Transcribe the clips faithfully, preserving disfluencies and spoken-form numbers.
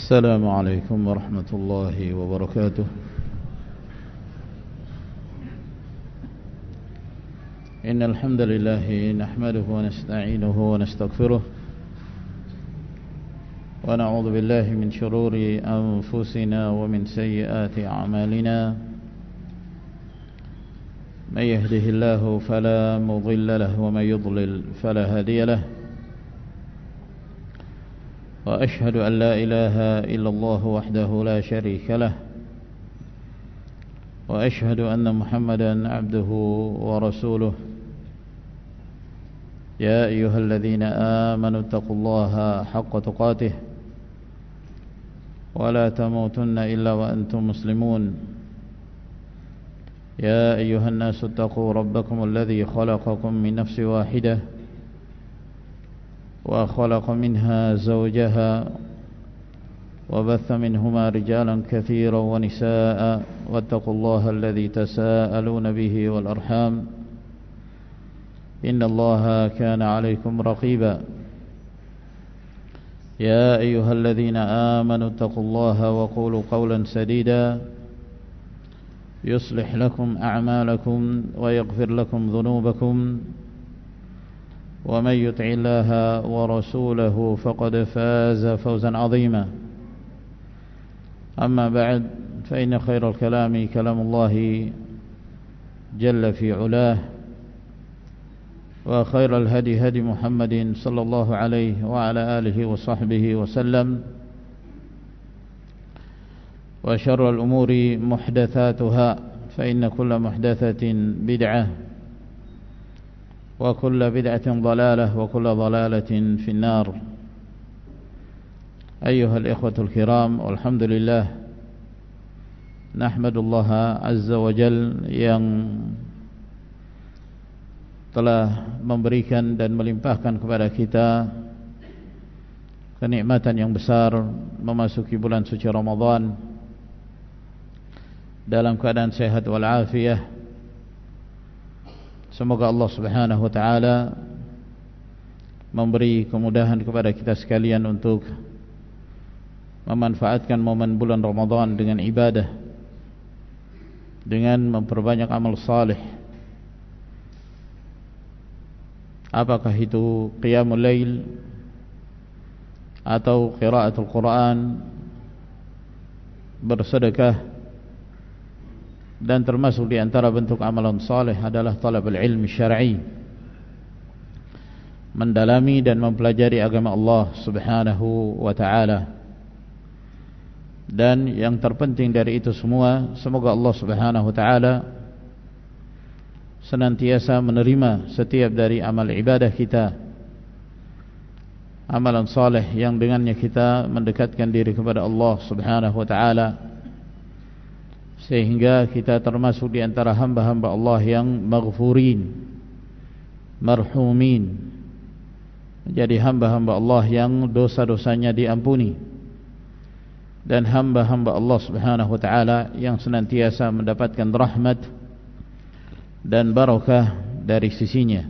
السلام عليكم ورحمة الله وبركاته. إن الحمد لله نحمده ونستعينه ونستغفره ونعوذ بالله من شرور أنفسنا ومن سيئات أعمالنا. من يهده الله فلا مضل له ومن يضلل فلا هادي له. وأشهد أن لا إله إلا الله وحده لا شريك له. وأشهد أن محمدا عبده ورسوله. يا أيها الذين آمنوا اتقوا الله حق تقاته ولا تموتن إلا وأنتم مسلمون. يا أيها الناس اتقوا ربكم الذي خلقكم من نفس واحدة وخلق منها زوجها وبث منهما رجالا كثيرا ونساء واتقوا الله الذي تساءلون به والأرحام إن الله كان عليكم رقيبا. يا أيها الذين آمنوا اتقوا الله وقولوا قولا سديدا يصلح لكم أعمالكم ويغفر لكم ذنوبكم ومن يطع الله ورسوله فقد فاز فوزا عظيما. أما بعد فإن خير الكلام كلام الله جل في علاه وخير الهدي هدي محمد صلى الله عليه وعلى آله وصحبه وسلم. وشر الأمور محدثاتها فإن كل محدثة بدعة وكل بدعة ضلالة وكل ضلالة في النار. أيها الإخوة الكرام، والحمد لله نحمد الله عز وجل yang telah memberikan dan melimpahkan kepada kita kenikmatan yang besar memasuki bulan suci Ramadan dalam keadaan sehat walafiat. Semoga Allah Subhanahu wa taala memberi kemudahan kepada kita sekalian untuk memanfaatkan momen bulan Ramadan dengan ibadah, dengan memperbanyak amal saleh. Apakah itu qiyamul lail atau qiraatul Quran, bersedekah, dan termasuk di antara bentuk amalan saleh adalah talabul ilmi syar'i, mendalami dan mempelajari agama Allah Subhanahu wa taala. Dan yang terpenting dari itu semua, semoga Allah Subhanahu wa taala senantiasa menerima setiap dari amal ibadah kita, amalan saleh yang dengannya kita mendekatkan diri kepada Allah Subhanahu wa taala, sehingga kita termasuk di antara hamba-hamba Allah yang maghfurin, marhumin, menjadi hamba-hamba Allah yang dosa-dosanya diampuni, dan hamba-hamba Allah Subhanahu wa taala yang senantiasa mendapatkan rahmat dan barakah dari sisinya.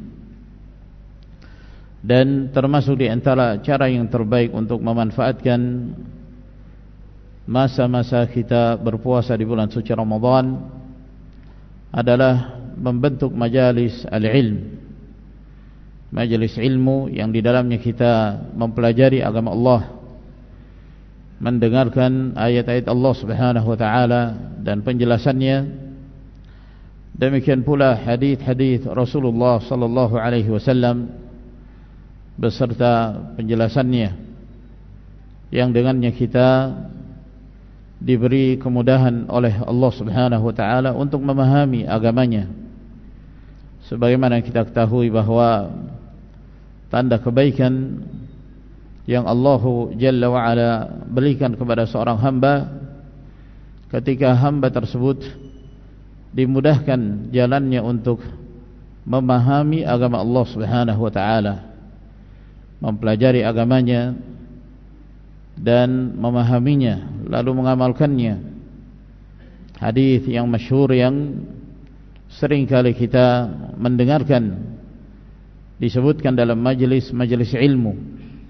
Dan termasuk di antara cara yang terbaik untuk memanfaatkan masa-masa kita berpuasa di bulan suci Ramadan adalah membentuk majalis al-ilm, majalis ilmu yang di dalamnya kita mempelajari agama Allah, mendengarkan ayat-ayat Allah Subhanahu wa taala dan penjelasannya. Demikian pula hadis-hadis Rasulullah sallallahu alaihi wasallam beserta penjelasannya, yang dengannya kita diberi kemudahan oleh Allah Subhanahu wa taala untuk memahami agamanya. Sebagaimana kita ketahui bahwa tanda kebaikan yang Allah Jalla wa Ala berikan kepada seorang hamba, ketika hamba tersebut dimudahkan jalannya untuk memahami agama Allah Subhanahu wa taala, mempelajari agamanya dan memahaminya lalu mengamalkannya. Hadis yang masyhur yang sering kali kita mendengarkan disebutkan dalam majelis-majelis ilmu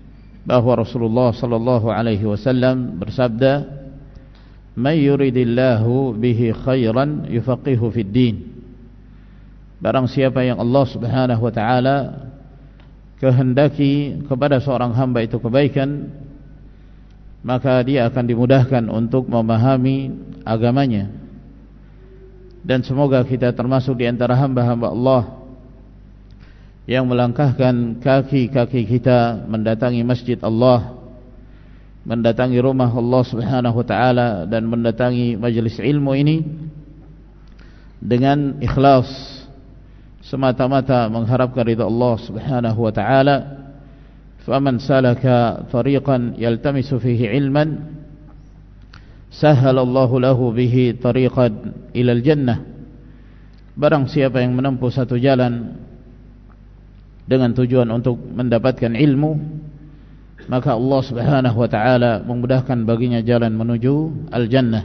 bahwa Rasulullah sallallahu alaihi wasallam bersabda, "May yuridillahu bihi khairan yufaqihu fid din." Barang siapa yang Allah Subhanahu wa taala kehendaki kepada seorang hamba itu kebaikan, maka dia akan dimudahkan untuk memahami agamanya. Dan semoga kita termasuk di antara hamba-hamba Allah yang melangkahkan kaki-kaki kita mendatangi masjid Allah, mendatangi rumah Allah Subhanahu wa taala, dan mendatangi majlis ilmu ini dengan ikhlas, semata-mata mengharapkan ridha Allah Subhanahu wa taala. Faman salaka tariqan yaltamisu fihi ilman sahhalallahu lahu bihi tariqan ila al-jannah. Barang siapa yang menempuh satu jalan dengan tujuan untuk mendapatkan ilmu, maka Allah Subhanahu wa taala memudahkan baginya jalan menuju al-jannah.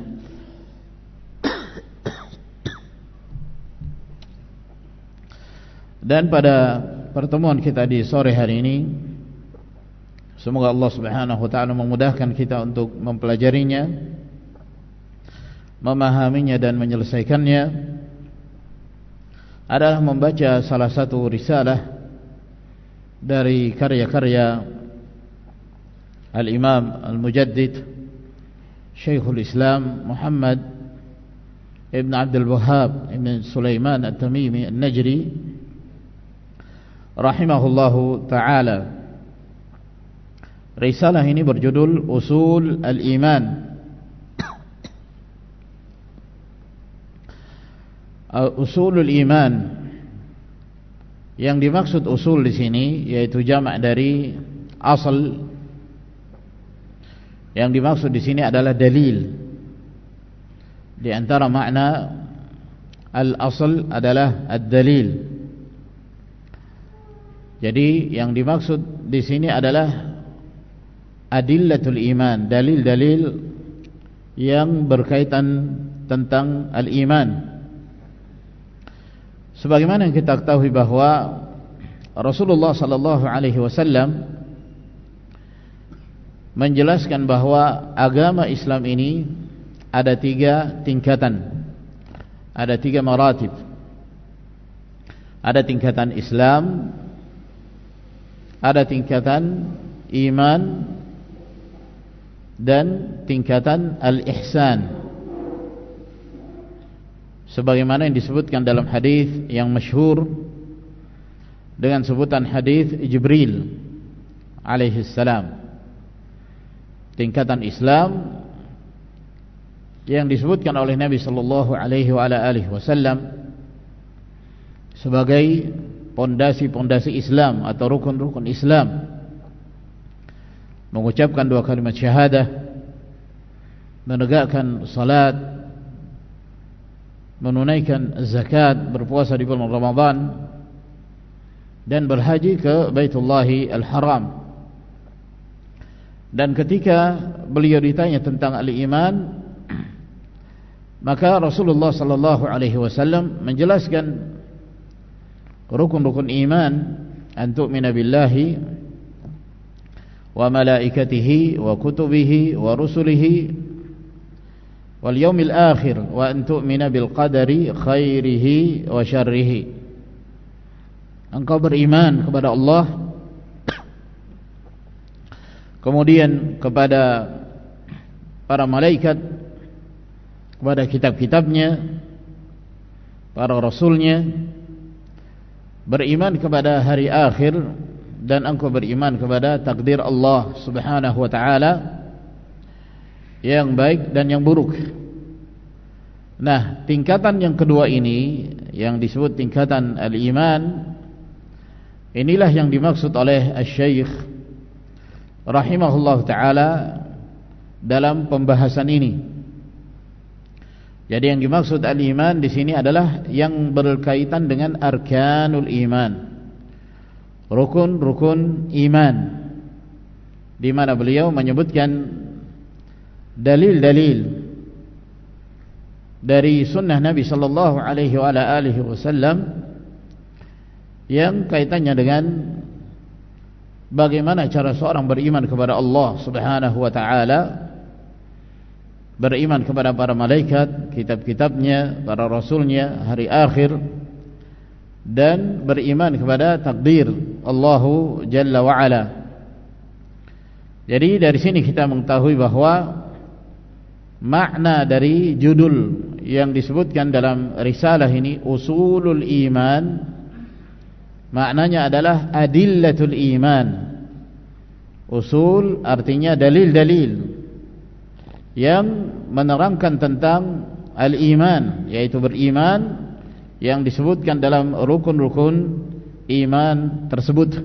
Dan pada pertemuan kita di sore hari ini, semoga Allah Subhanahu wa taala memudahkan kita untuk mempelajarinya, memahaminya dan menyelesaikannya, adalah membaca salah satu risalah dari karya-karya Al-Imam Al-Mujaddid Syekhul Islam Muhammad Ibn Abdul Wahhab Ibn Sulaiman At-Tamimi An-Najri rahimahullahu ta'ala. Risalah ini berjudul Usul Al-Iman. Usulul Iman, yang dimaksud usul di sini yaitu jamak dari asal. Yang dimaksud di sini adalah dalil. Di antara makna al-asl adalah ad-dalil. Jadi yang dimaksud di sini adalah adillatul iman, dalil-dalil yang berkaitan tentang al-iman. Sebagaimana yang kita ketahui bahwa Rasulullah sallallahu alaihi wasallam menjelaskan bahwa agama Islam ini ada tiga tingkatan, ada tiga maratib. Ada tingkatan Islam, ada tingkatan iman, dan tingkatan al-ihsan, sebagaimana yang disebutkan dalam hadis yang masyhur dengan sebutan hadis Jibril alaihi salam. Tingkatan Islam yang disebutkan oleh Nabi sallallahu alaihi wa ala alihi wasallam sebagai pondasi-pondasi Islam atau rukun-rukun Islam: mengucapkan dua kalimat syahadah, menegakkan salat, menunaikan zakat, berpuasa di bulan Ramadan, dan berhaji ke Baitullahil Haram. Dan ketika beliau ditanya tentang al-iman, maka Rasulullah sallallahu alaihi wasallam menjelaskan rukun-rukun iman: an tu'mina billahi wa malaikatihi wa kutubihi wa rusulihi wal yaumil akhir wa an tu'mina bil qadari khairihi wa syarrihi. Engkau beriman kepada Allah, kemudian kepada para malaikat, kepada kitab-kitabnya, para rasulnya, beriman kepada hari akhir, dan engkau beriman kepada takdir Allah Subhanahu wa ta'ala yang baik dan yang buruk. Nah, tingkatan yang kedua ini yang disebut tingkatan al-iman, inilah yang dimaksud oleh Asy-Syaikh rahimahullah ta'ala dalam pembahasan ini. Jadi yang dimaksud al-iman di sini adalah yang berkaitan dengan arkanul iman, rukun-rukun iman, di mana beliau menyebutkan dalil-dalil dari sunnah Nabi sallallahu alaihi wa alihi wasallam yang kaitannya dengan bagaimana cara seorang beriman kepada Allah Subhanahu wa taala, beriman kepada para malaikat, kitab-kitabnya, para rasulnya, hari akhir, dan beriman kepada takdir Allahu Jalla wa Ala. Jadi dari sini kita mengetahui bahwa makna dari judul yang disebutkan dalam risalah ini, Usulul Iman, maknanya adalah Adillatul Iman. Usul artinya dalil-dalil yang menerangkan tentang al-iman, yaitu beriman yang disebutkan dalam rukun-rukun iman tersebut.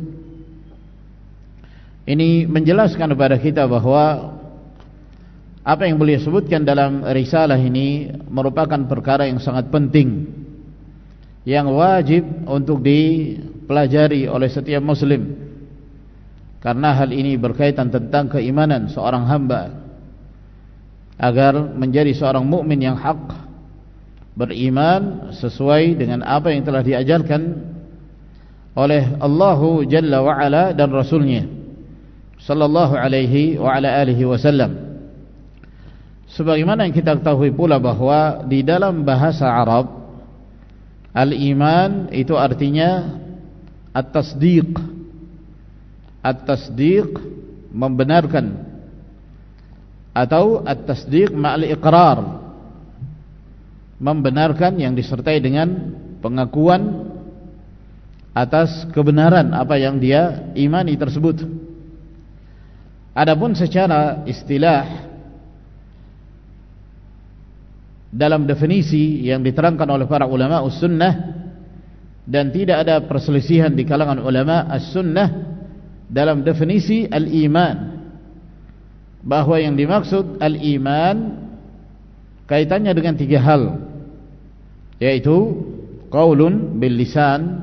Ini menjelaskan kepada kita bahwa apa yang beliau sebutkan dalam risalah ini merupakan perkara yang sangat penting, yang wajib untuk dipelajari oleh setiap muslim, karena hal ini berkaitan tentang keimanan seorang hamba. Agar menjadi seorang mukmin yang hak, beriman sesuai dengan apa yang telah diajarkan oleh Allahu Jalla wa Ala dan Rasulnya sallallahu alaihi wa ala alihi wasallam. Sebagaimana yang kita ketahui pula bahwa di dalam bahasa Arab, al-iman itu artinya at-tasdiq. At-tasdiq membenarkan, atau at-tasdiq ma'al iqrar, membenarkan yang disertai dengan pengakuan atas kebenaran apa yang dia imani tersebut. Adapun secara istilah, dalam definisi yang diterangkan oleh para ulama us-sunnah, dan tidak ada perselisihan di kalangan ulama as-sunnah dalam definisi al-iman, bahwa yang dimaksud al-iman kaitannya dengan tiga hal, yaitu qaulun bil lisan,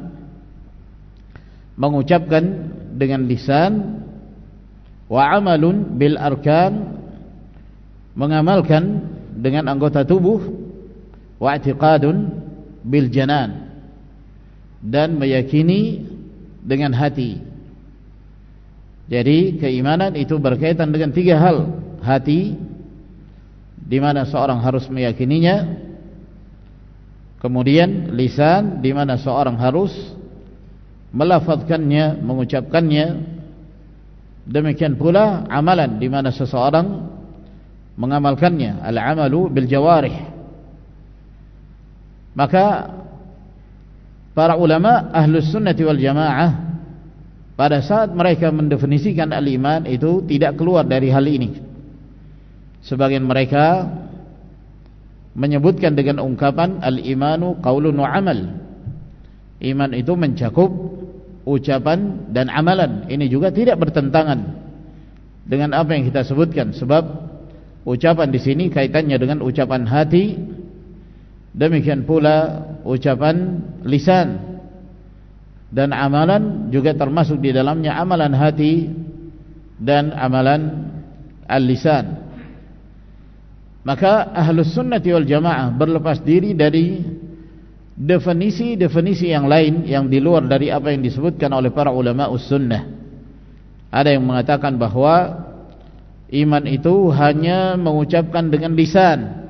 mengucapkan dengan lisan, wa amalun bil arkan, mengamalkan dengan anggota tubuh, wa i'tiqadun bil janan, dan meyakini dengan hati. Jadi keimanan itu berkaitan dengan tiga hal: hati, di mana seorang harus meyakininya; kemudian lisan, di mana seorang harus melafazkannya, mengucapkannya; demikian pula amalan, di mana seseorang mengamalkannya, al-amalu bil jawarih. Maka para ulama ahlus sunnati wal jamaah pada saat mereka mendefinisikan al-iman itu tidak keluar dari hal ini. Sebagian mereka menyebutkan dengan ungkapan al-imanu qaulun wa amal. Iman itu mencakup ucapan dan amalan. Ini juga tidak bertentangan dengan apa yang kita sebutkan, sebab ucapan di sini kaitannya dengan ucapan hati, demikian pula ucapan lisan, dan amalan juga termasuk di dalamnya amalan hati dan amalan al-lisan. Maka ahlus sunnati wal jamaah berlepas diri dari definisi-definisi yang lain yang di luar dari apa yang disebutkan oleh para ulama us-sunnah. Ada yang mengatakan bahwa iman itu hanya mengucapkan dengan lisan,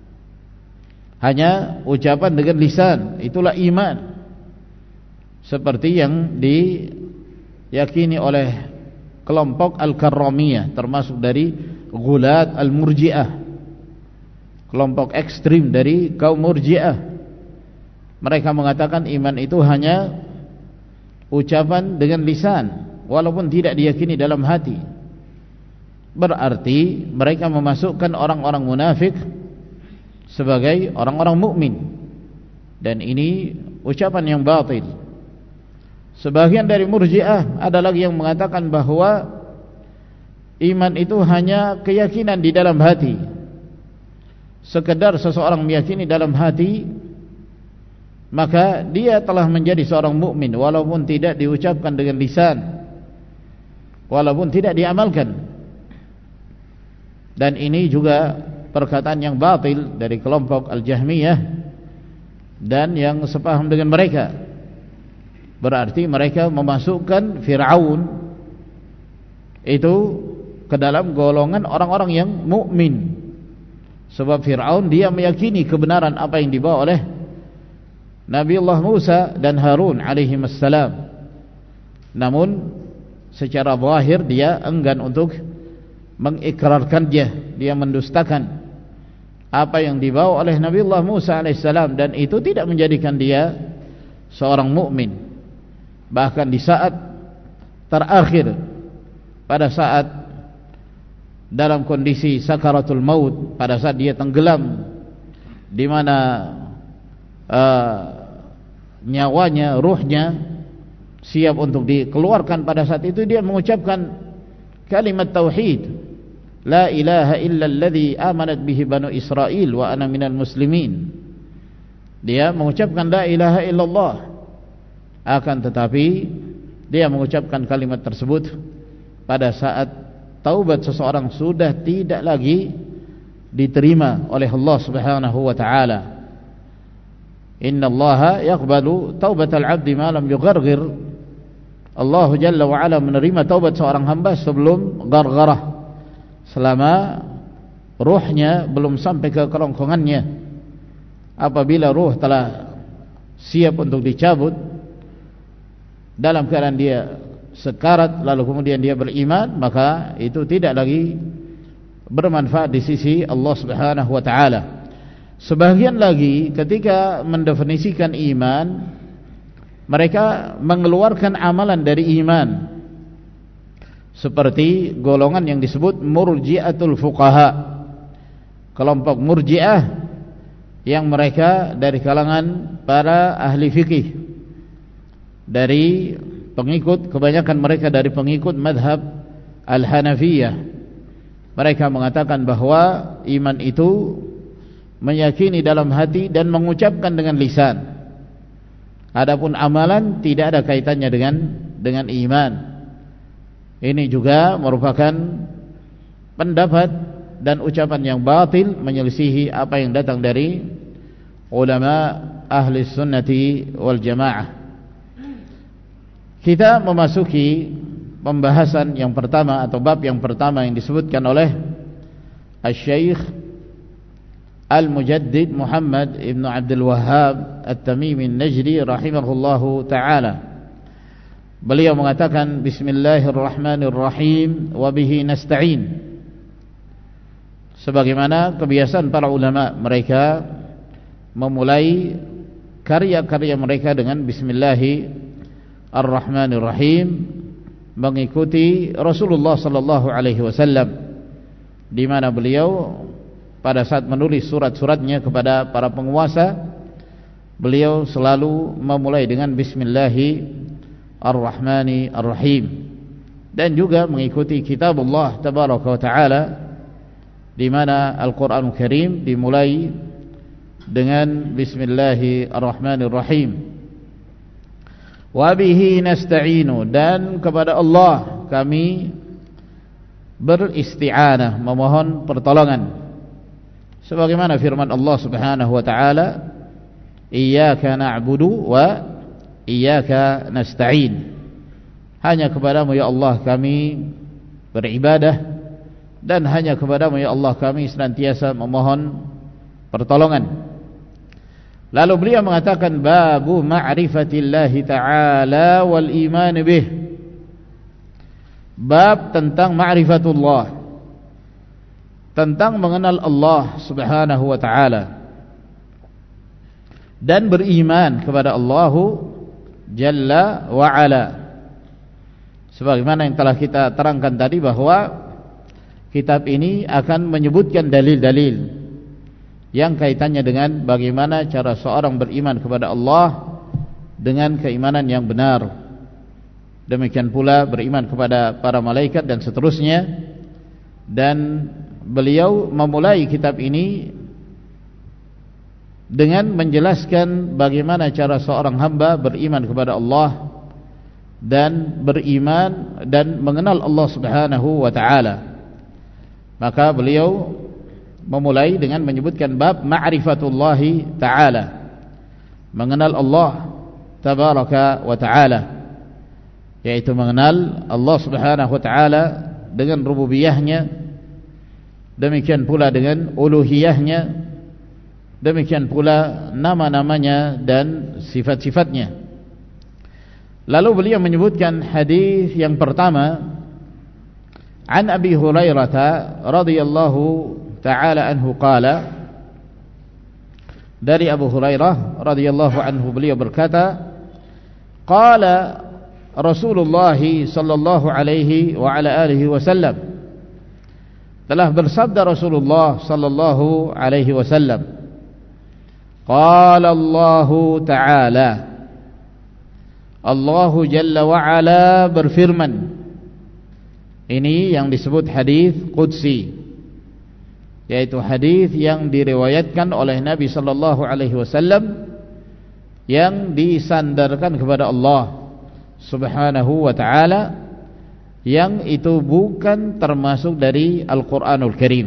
hanya ucapan dengan lisan, itulah iman, seperti yang diyakini oleh kelompok Al-Karramiyah, termasuk dari Ghulat Al-Murji'ah, kelompok ekstrim dari kaum Murji'ah. Mereka mengatakan iman itu hanya ucapan dengan lisan, walaupun tidak diyakini dalam hati. Berarti mereka memasukkan orang-orang munafik sebagai orang-orang mukmin, dan ini ucapan yang batil. Sebagian dari Murji'ah ada lagi yang mengatakan bahwa iman itu hanya keyakinan di dalam hati. Sekedar seseorang meyakini dalam hati, maka dia telah menjadi seorang mukmin walaupun tidak diucapkan dengan lisan, walaupun tidak diamalkan. Dan ini juga perkataan yang batil dari kelompok Al-Jahmiyah dan yang sepaham dengan mereka. Berarti mereka memasukkan Fir'aun itu ke dalam golongan orang-orang yang mukmin. Sebab Fir'aun dia meyakini kebenaran apa yang dibawa oleh Nabiullah Musa dan Harun alaihimassalam. Namun secara zahir dia enggan untuk mengikrarkan dia, dia mendustakan apa yang dibawa oleh Nabiullah Musa alaihissalam, dan itu tidak menjadikan dia seorang mukmin. Bahkan di saat terakhir, pada saat dalam kondisi sakaratul maut, pada saat dia tenggelam, di mana uh, nyawanya, ruhnya siap untuk dikeluarkan, pada saat itu dia mengucapkan kalimat tauhid, la ilaha illa alladhi amanat bihi banu Israel wa ana minal muslimin. Dia mengucapkan la ilaha illallah, akan tetapi dia mengucapkan kalimat tersebut pada saat taubat seseorang sudah tidak lagi diterima oleh Allah Subhanahu wa taala. Innallaha yaqbalu taubatal 'abdi ma lam yugharghir. Allah Jalla wa Ala menerima taubat seorang hamba sebelum gargharah, selama ruhnya belum sampai ke kerongkongannya. Apabila ruh telah siap untuk dicabut, dalam keadaan dia sekarat, lalu kemudian dia beriman, maka itu tidak lagi bermanfaat di sisi Allah Subhanahu wa taala. Sebagian lagi ketika mendefinisikan iman, mereka mengeluarkan amalan dari iman, seperti golongan yang disebut murji'atul fuqaha, kelompok murji'ah yang mereka dari kalangan para ahli fikih, dari pengikut, kebanyakan mereka dari pengikut madhab al-Hanafiyah. Mereka mengatakan bahwa iman itu meyakini dalam hati dan mengucapkan dengan lisan. Adapun amalan tidak ada kaitannya dengan dengan iman. Ini juga merupakan pendapat dan ucapan yang batil, menyelisihi apa yang datang dari ulama ahli sunnati wal jamaah. Kita memasuki pembahasan yang pertama atau bab yang pertama yang disebutkan oleh Asy-Syaikh Al-Mujaddid Muhammad Ibn Abdul Wahhab At-Tamimi An-Najdi rahimahullahu ta'ala. Beliau mengatakan bismillahirrahmanirrahim wa bihi nasta'in. Sebagaimana kebiasaan para ulama, mereka memulai karya-karya mereka dengan bismillahirrahmanirrahim, mengikuti Rasulullah sallallahu alaihi wasallam, di mana beliau pada saat menulis surat-suratnya kepada para penguasa, beliau selalu memulai dengan bismillahirrahmanirrahim, dan juga mengikuti kitab Allah tabaraka wa taala, di mana Al-Qur'anul Karim dimulai dengan bismillahirrahmanirrahim. Wa bihi nasta'inu, dan kepada Allah kami beristi'anah, memohon pertolongan. Sebagaimana firman Allah Subhanahu wa taala, iyyaka na'budu wa iyyaka nasta'in. Hanya kepadamu ya Allah kami beribadah, dan hanya kepadamu ya Allah kami senantiasa memohon pertolongan. Lalu beliau mengatakan babu ma'rifatillahi ta'ala wal iman bih, bab tentang ma'rifatullah, tentang mengenal Allah Subhanahu wa ta'ala dan beriman kepada Allah Jalla wa Ala. Sebagaimana yang telah kita terangkan tadi, bahwa kitab ini akan menyebutkan dalil-dalil yang kaitannya dengan bagaimana cara seorang beriman kepada Allah dengan keimanan yang benar. Demikian pula beriman kepada para malaikat dan seterusnya. Dan beliau memulai kitab ini dengan menjelaskan bagaimana cara seorang hamba beriman kepada Allah dan beriman dan mengenal Allah Subhanahu wa ta'ala. Maka beliau memulai dengan menyebutkan bab ma'rifatullahi ta'ala, mengenal Allah tabaraka wa ta'ala, yaitu mengenal Allah Subhanahu wa ta'ala dengan rububiyahnya, demikian pula dengan uluhiyahnya, demikian pula nama-namanya dan sifat-sifatnya. Lalu beliau menyebutkan hadis yang pertama, an Abi Hurairah radhiyallahu ta'ala anhu qala, dari Abu Hurairah radhiyallahu anhu beliau berkata, qala Rasulullah sallallahu alaihi wa ala alihi wasallam, telah bersabda Rasulullah sallallahu alaihi wasallam, qala Allah ta'ala, Allah Jalla wa Ala berfirman. Ini yang disebut hadis qudsi, yaitu hadis yang diriwayatkan oleh Nabi sallallahu alaihi wasallam yang disandarkan kepada Allah Subhanahu wa ta'ala, yang itu bukan termasuk dari Al-Qur'anul Karim.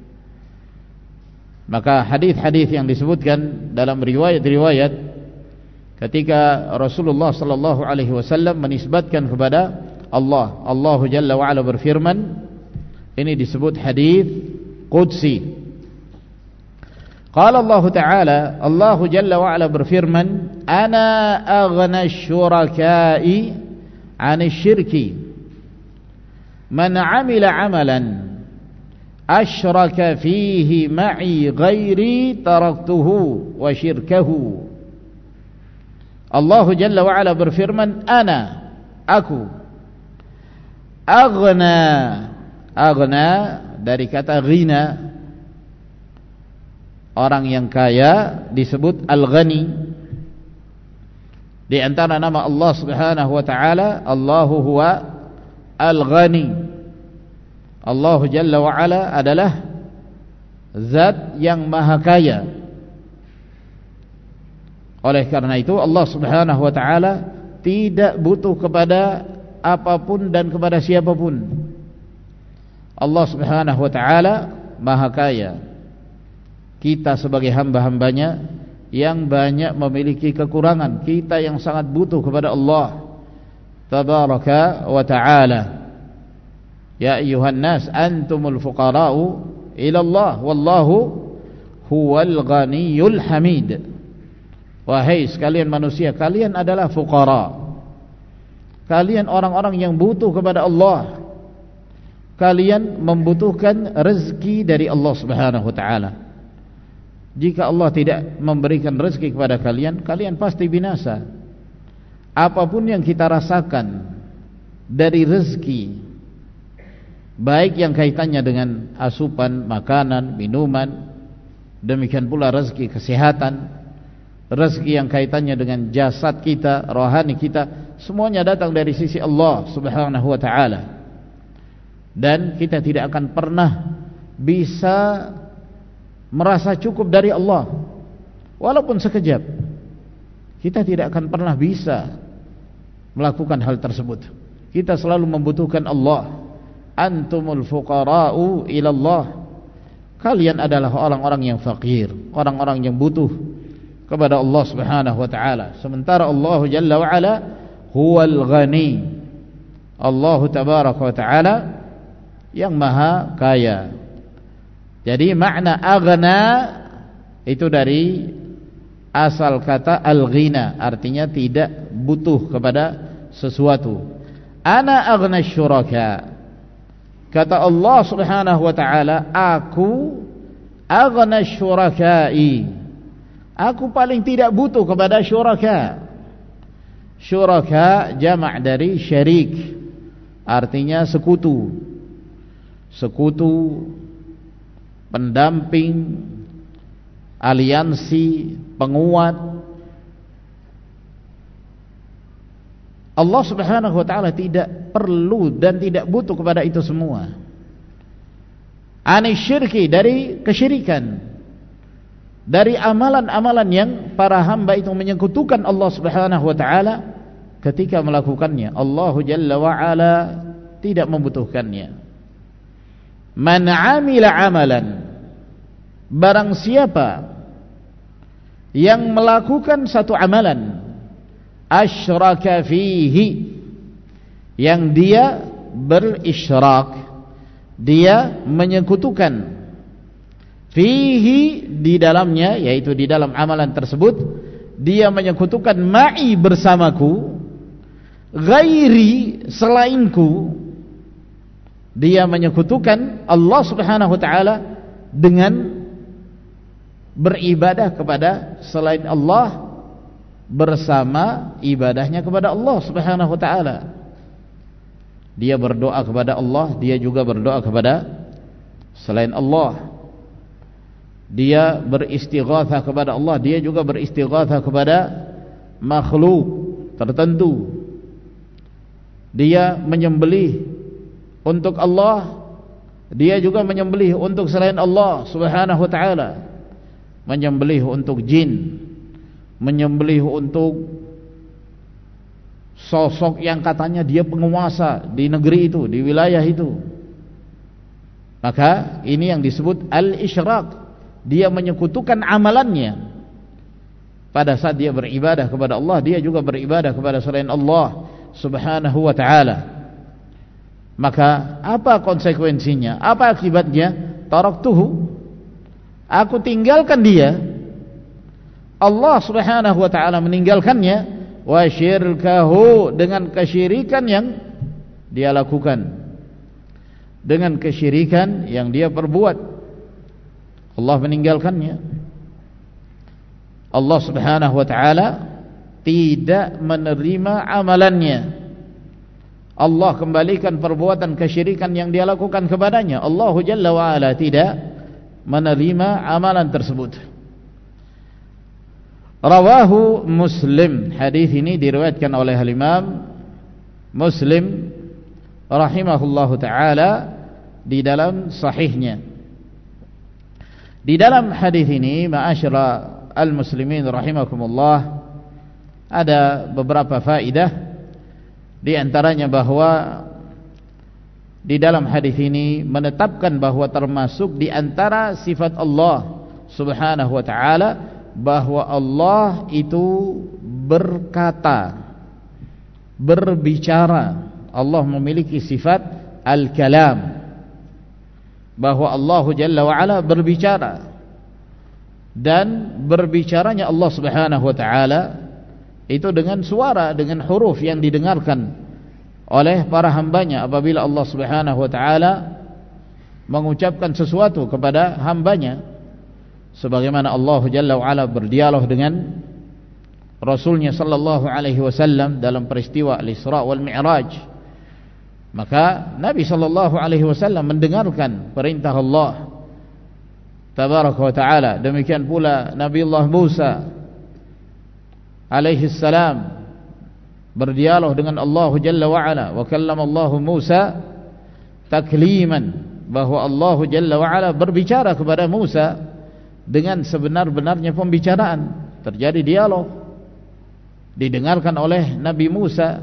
Maka hadis-hadis yang disebutkan dalam riwayat-riwayat ketika Rasulullah sallallahu alaihi wasallam menisbatkan kepada Allah, Allah Jalla wa Ala berfirman, ini disebut hadis qudsi. Qala Allah Ta'ala, Allah Jalla wa Ala berfirman, ana aghna syuraka'i 'ani syirki man 'amila 'amalan asyraka fihi ma'i ghairi taraktuhu wa syirkahu. Allah Jalla wa Ala berfirman, ana, aku, aghna, aghna dari kata ghina, orang yang kaya disebut al-ghani. Di antara nama Allah Subhanahu wa ta'ala, Allahu huwa al-ghani. Allah Jalla wa Ala adalah zat yang maha kaya. Oleh karena itu Allah Subhanahu wa ta'ala tidak butuh kepada apapun dan kepada siapapun. Allah Subhanahu wa ta'ala maha kaya. Kita sebagai hamba-hambanya yang banyak memiliki kekurangan, kita yang sangat butuh kepada Allah Tabaraka wa ta'ala. Ya ayyuhan nas antumul fuqara'u ila Allah wallahu huwal ghaniyul hamid. Wahai sekalian manusia, kalian adalah fuqara. Kalian orang-orang yang butuh kepada Allah. Kalian membutuhkan rezeki dari Allah Subhanahu wa ta'ala. Jika Allah tidak memberikan rezeki kepada kalian, kalian pasti binasa. Apapun yang kita rasakan dari rezeki, baik yang kaitannya dengan asupan, makanan, minuman, demikian pula rezeki kesehatan, rezeki yang kaitannya dengan jasad kita, rohani kita, semuanya datang dari sisi Allah Subhanahu wa ta'ala. Dan kita tidak akan pernah bisa merasa cukup dari Allah, walaupun sekejap. Kita tidak akan pernah bisa melakukan hal tersebut. Kita selalu membutuhkan Allah. Antumul fuqara'u ilallah. Kalian adalah orang-orang yang fakir, orang-orang yang butuh kepada Allah Subhanahu wa ta'ala. Sementara Allah Jalla wa Ala huwal ghani, Allah Tabaraka wa ta'ala yang maha kaya. Jadi makna aghna itu dari asal kata al-ghina, artinya tidak butuh kepada sesuatu. Ana aghna syuraka, kata Allah Subhanahu wa ta'ala, aku aghna syurakai, aku paling tidak butuh kepada syuraka. Syuraka jamak dari syarik, artinya sekutu. Sekutu, pendamping, aliansi, penguat. Allah Subhanahu wa ta'ala tidak perlu dan tidak butuh kepada itu semua. Ani syirki, dari kesyirikan, dari amalan-amalan yang para hamba itu menyekutukan Allah Subhanahu wa ta'ala ketika melakukannya. Allah Jalla wa Ala tidak membutuhkannya. Man 'amila 'amalan, barang siapa yang melakukan satu amalan, asyraka fihi, yang dia berisyrak, dia menyekutukan fihi di dalamnya, yaitu di dalam amalan tersebut dia menyekutukan ma'i bersamaku, ghairi selainku. Dia menyekutukan Allah Subhanahu wa taala dengan beribadah kepada selain Allah bersama ibadahnya kepada Allah Subhanahu wa taala. Dia berdoa kepada Allah, dia juga berdoa kepada selain Allah. Dia beristighatsah kepada Allah, dia juga beristighatsah kepada makhluk tertentu. Dia menyembelih untuk Allah, dia juga menyembelih untuk selain Allah Subhanahu wa taala. Menyembelih untuk jin, menyembelih untuk sosok yang katanya dia penguasa di negeri itu, di wilayah itu. Maka ini yang disebut al-isyraq. Dia menyekutukan amalannya. Pada saat dia beribadah kepada Allah, dia juga beribadah kepada selain Allah Subhanahu wa ta'ala. Maka apa konsekuensinya? Apa akibatnya? Taraktuhu, aku tinggalkan dia. Allah Subhanahu wa ta'ala meninggalkannya. Wa syirkahu, dengan kesyirikan yang dia lakukan, dengan kesyirikan yang dia perbuat, Allah meninggalkannya. Allah Subhanahu wa ta'ala tidak menerima amalannya. Allah kembalikan perbuatan kesyirikan yang dia lakukan kepadanya. Allah Jalla wa ala tidak menerima amalan tersebut. Rawahu Muslim. Hadis ini diriwayatkan oleh Imam Muslim rahimahullahu taala di dalam sahihnya. Di dalam hadis ini, ma'asyara al-muslimin rahimakumullah, ada beberapa faedah. Di antaranya bahwa di dalam hadis ini menetapkan bahwa termasuk di antara sifat Allah Subhanahu wa taala bahwa Allah itu berkata, berbicara. Allah memiliki sifat al-kalam, bahwa Allah Jalla wa ala berbicara, dan berbicaranya Allah Subhanahu wa ta'ala itu dengan suara, dengan huruf yang didengarkan oleh para hambanya. Apabila Allah Subhanahu wa ta'ala mengucapkan sesuatu kepada hambanya, sebagaimana Allah Jalla wa ala berdialog dengan Rasulnya sallallahu alaihi wasallam dalam peristiwa Al-Isra wal Mi'raj, maka Nabi sallallahu alaihi wasallam mendengarkan perintah Allah tabaraka wa taala. Demikian pula Nabi Allah Musa alaihi salam berdialog dengan Allah Jalla wa ala, wa kallama Allah Musa takliman, bahwa Allah Jalla wa ala berbicara kepada Musa dengan sebenar-benarnya pembicaraan. Terjadi dialog, didengarkan oleh Nabi Musa.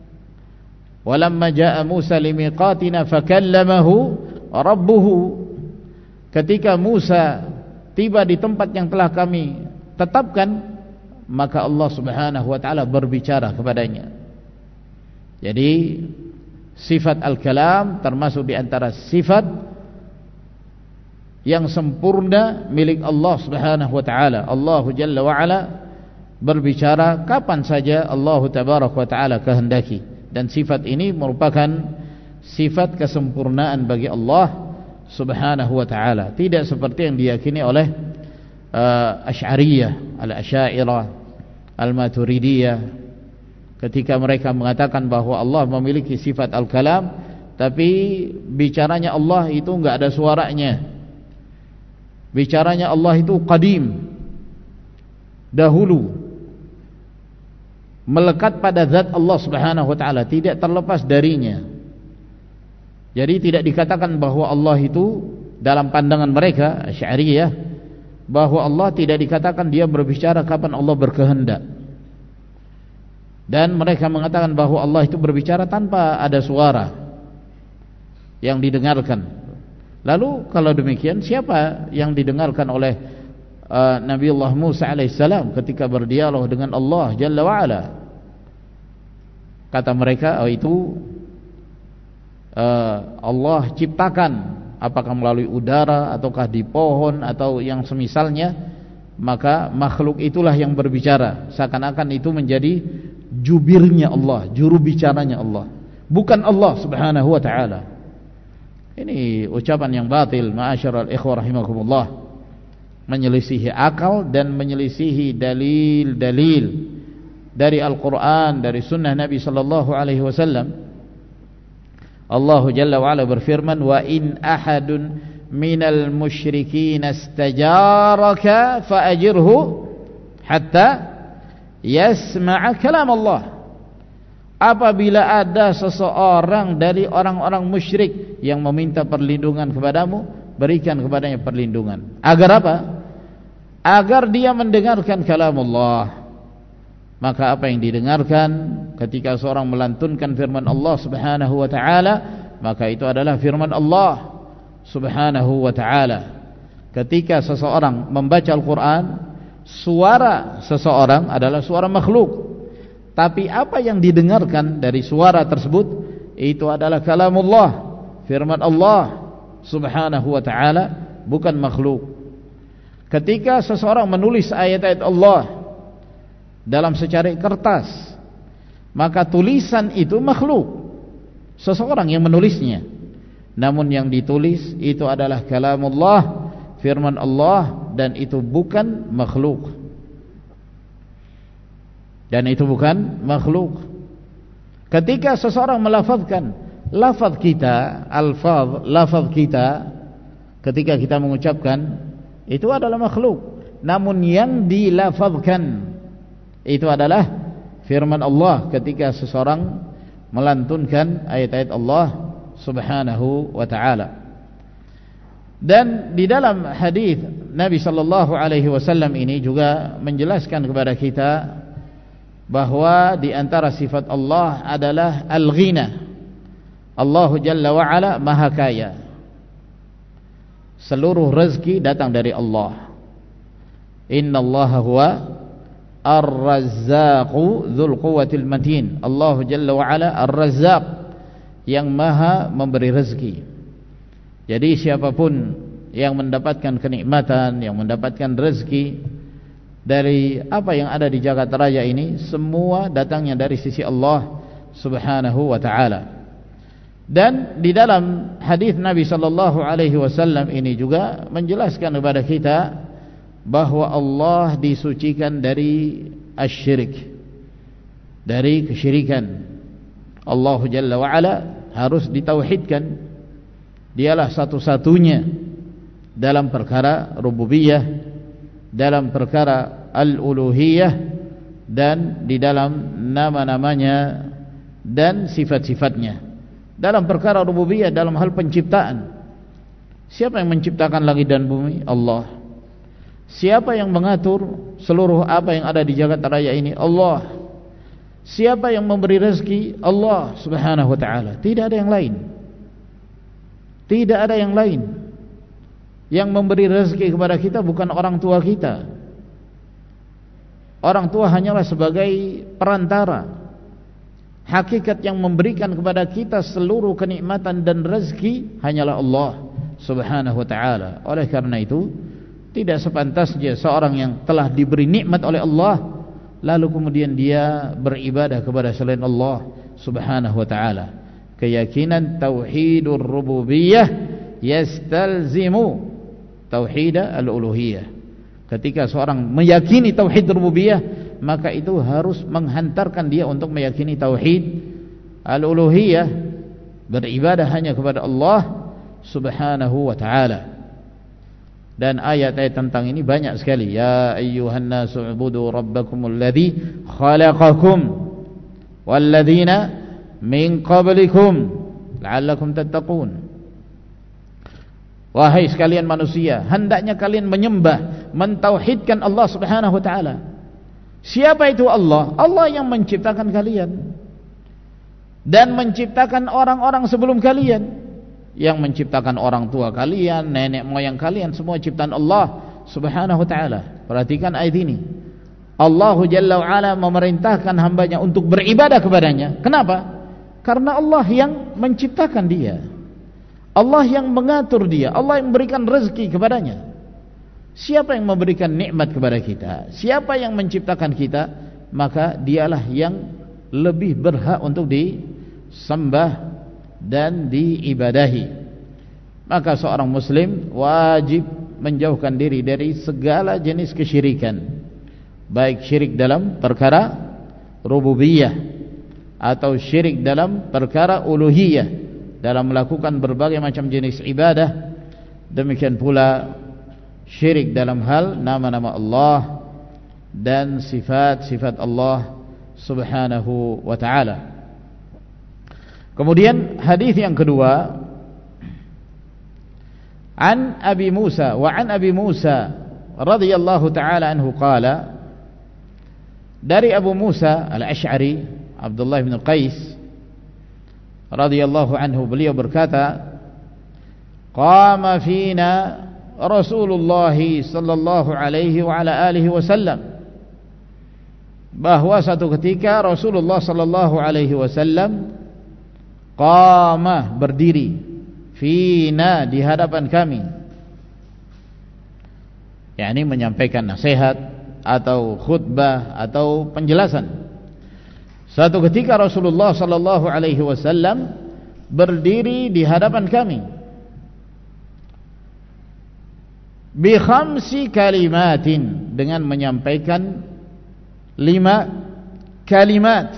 Walamma jaa Musa limiqatina fakallamahu rabbuhu, ketika Musa tiba di tempat yang telah kami tetapkan, maka Allah Subhanahu wa ta'ala berbicara kepadanya. Jadi sifat al-kalam termasuk di antara sifat yang sempurna milik Allah Subhanahu wa ta'ala. Allah Jalla wa ala berbicara kapan saja Allah tabaraka wa ta'ala kehendaki, dan sifat ini merupakan sifat kesempurnaan bagi Allah Subhanahu wa ta'ala. Tidak seperti yang diyakini oleh uh, Asy'ariyah, al-Asy'ariyah, al-Maturidiyah, ketika mereka mengatakan bahwa Allah memiliki sifat al-kalam, tapi bicaranya Allah itu enggak ada suaranya. Bicaranya Allah itu qadim, dahulu, melekat pada zat Allah Subhanahu wa ta'ala, tidak terlepas darinya. Jadi tidak dikatakan bahwa Allah itu dalam pandangan mereka Asy'ariyah, bahwa Allah tidak dikatakan dia berbicara kapan Allah berkehendak. Dan mereka mengatakan bahwa Allah itu berbicara tanpa ada suara yang didengarkan. Lalu kalau demikian, siapa yang didengarkan oleh uh, Nabi Allah Musa alaihissalam ketika berdialog dengan Allah Jalla wa'ala? Kata mereka, oh itu uh, Allah ciptakan, apakah melalui udara ataukah di pohon atau yang semisalnya, maka makhluk itulah yang berbicara, seakan-akan itu menjadi jubirnya Allah, juru bicaranya Allah, bukan Allah subhanahu wa ta'ala. Ini ucapan yang batil, ma'asyiral ikhwah rahimakumullah, menyelisihi akal dan menyelisihi dalil-dalil dari Al-Quran, dari sunnah Nabi sallallahu alaihi wasallam. Allah Jalla wa'ala berfirman, wa in ahadun minal musyrikin istajaraka fa'ajirhu hatta yasma'a kalam Allah. Apabila ada seseorang dari orang-orang musyrik yang meminta perlindungan kepadamu, berikan kepadanya perlindungan. Agar apa? Agar dia mendengarkan kalam Allah. Maka apa yang didengarkan ketika seorang melantunkan firman Allah subhanahu wa ta'ala, maka itu adalah firman Allah subhanahu wa ta'ala. Ketika seseorang membaca Al-Quran, suara seseorang adalah suara makhluk, tapi apa yang didengarkan dari suara tersebut itu adalah kalamullah, firman Allah subhanahu wa ta'ala, bukan makhluk. Ketika seseorang menulis ayat-ayat Allah dalam secarik kertas, maka tulisan itu makhluk, seseorang yang menulisnya. Namun yang ditulis itu adalah kalamullah, firman Allah, dan itu bukan makhluk. Dan itu bukan makhluk. Ketika seseorang melafazkan lafaz kita, alfaz, lafaz kita, ketika kita mengucapkan, itu adalah makhluk. Namun yang dilafazkan itu adalah firman Allah ketika seseorang melantunkan ayat-ayat Allah subhanahu wa ta'ala. Dan di dalam hadis Nabi sallallahu alaihi wasallam ini juga menjelaskan kepada kita bahwa di antara sifat Allah adalah al-ghina. Allah Jalla wa Ala maha kaya, seluruh rezeki datang dari Allah. Inna Allaha huwa Ar-Razzaqu Dzul Quwwatil Matin. Allah Jalla wa Ala Ar-Razzaq, yang maha memberi rezeki. Jadi siapapun yang mendapatkan kenikmatan, yang mendapatkan rezeki dari apa yang ada di jagat raya ini, semua datangnya dari sisi Allah subhanahu wa ta'ala. Dan di dalam hadis Nabi sallallahu alaihi wasallam ini juga menjelaskan kepada kita bahwa Allah disucikan dari asyirik, dari kesyirikan. Allah Jalla wa'ala harus ditauhidkan. Dialah satu-satunya dalam perkara rububiyah, dalam perkara al-uluhiyah, dan di dalam nama-namanya dan sifat-sifatnya. Dalam perkara rububiyah, dalam hal penciptaan, siapa yang menciptakan langit dan bumi? Allah. Siapa yang mengatur seluruh apa yang ada di jagat raya ini? Allah. Siapa yang memberi rezeki? Allah subhanahu wa ta'ala. Tidak ada yang lain. Tidak ada yang lain. Yang memberi rezeki kepada kita bukan orang tua kita. Orang tua hanyalah sebagai perantara. Hakikat yang memberikan kepada kita seluruh kenikmatan dan rezeki hanyalah Allah subhanahu wa ta'ala. Oleh karena itu, tidak sepantasnya seorang yang telah diberi nikmat oleh Allah lalu kemudian dia beribadah kepada selain Allah subhanahu wa ta'ala. Keyakinan tauhidur rububiyah yastalzimu tauhid al-uluhiyah. Ketika seorang meyakini tauhid rububiyah, maka itu harus menghantarkan dia untuk meyakini tauhid al-uluhiyah, beribadah hanya kepada Allah subhanahu wa ta'ala. Dan ayat-ayat tentang ini banyak sekali. Ya ayyuhan nasu ubudu rabbakumul ladzi khalaqakum walladzina min qablikum la'allakum tattaqun. Wahai sekalian manusia, hendaknya kalian menyembah, mentauhidkan Allah subhanahu wa ta'ala. Siapa itu Allah? Allah yang menciptakan kalian dan menciptakan orang-orang sebelum kalian, yang menciptakan orang tua kalian, nenek moyang kalian, semua ciptaan Allah subhanahu wa ta'ala. Perhatikan ayat ini. Allah Jalla wa'ala memerintahkan hambanya untuk beribadah kepadanya. Kenapa? Karena Allah yang menciptakan dia, Allah yang mengatur dia, Allah yang memberikan rezeki kepadanya. Siapa yang memberikan nikmat kepada kita, siapa yang menciptakan kita, maka dialah yang lebih berhak untuk disembah dan diibadahi. Maka seorang muslim wajib menjauhkan diri dari segala jenis kesyirikan, baik syirik dalam perkara rububiyah atau syirik dalam perkara uluhiyah, dalam melakukan berbagai macam jenis ibadah. Demikian pula syirik dalam hal nama-nama Allah dan sifat-sifat Allah subhanahu wa ta'ala. Kemudian hadis yang kedua, an Abi Musa wa an Abi Musa radhiyallahu ta'ala anhu qala, dari Abu Musa al-Asy'ari Abdullah bin Qais radhiyallahu anhu, beliau berkata, qama fina Rasulullah sallallahu alaihi wa ala alihi wasallam, bahwa satu ketika Rasulullah sallallahu alaihi wasallam qama, berdiri, fina, di hadapan kami, yakni menyampaikan nasihat atau khutbah atau penjelasan. Suatu ketika Rasulullah sallallahu alaihi wasallam berdiri di hadapan kami, bi khamsi kalimatin, dengan menyampaikan lima kalimat.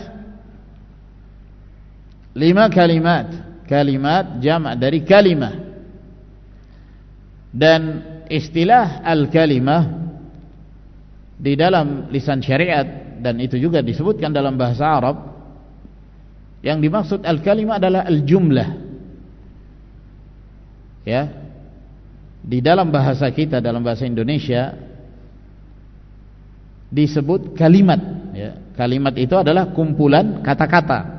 Lima kalimat, kalimat jamak dari kalimah. Dan istilah al-kalimah di dalam lisan syariat, dan itu juga disebutkan dalam bahasa Arab, yang dimaksud al-kalimah adalah al-jumlah. Ya, di dalam bahasa kita, dalam bahasa Indonesia disebut kalimat, ya. Kalimat itu adalah kumpulan kata-kata.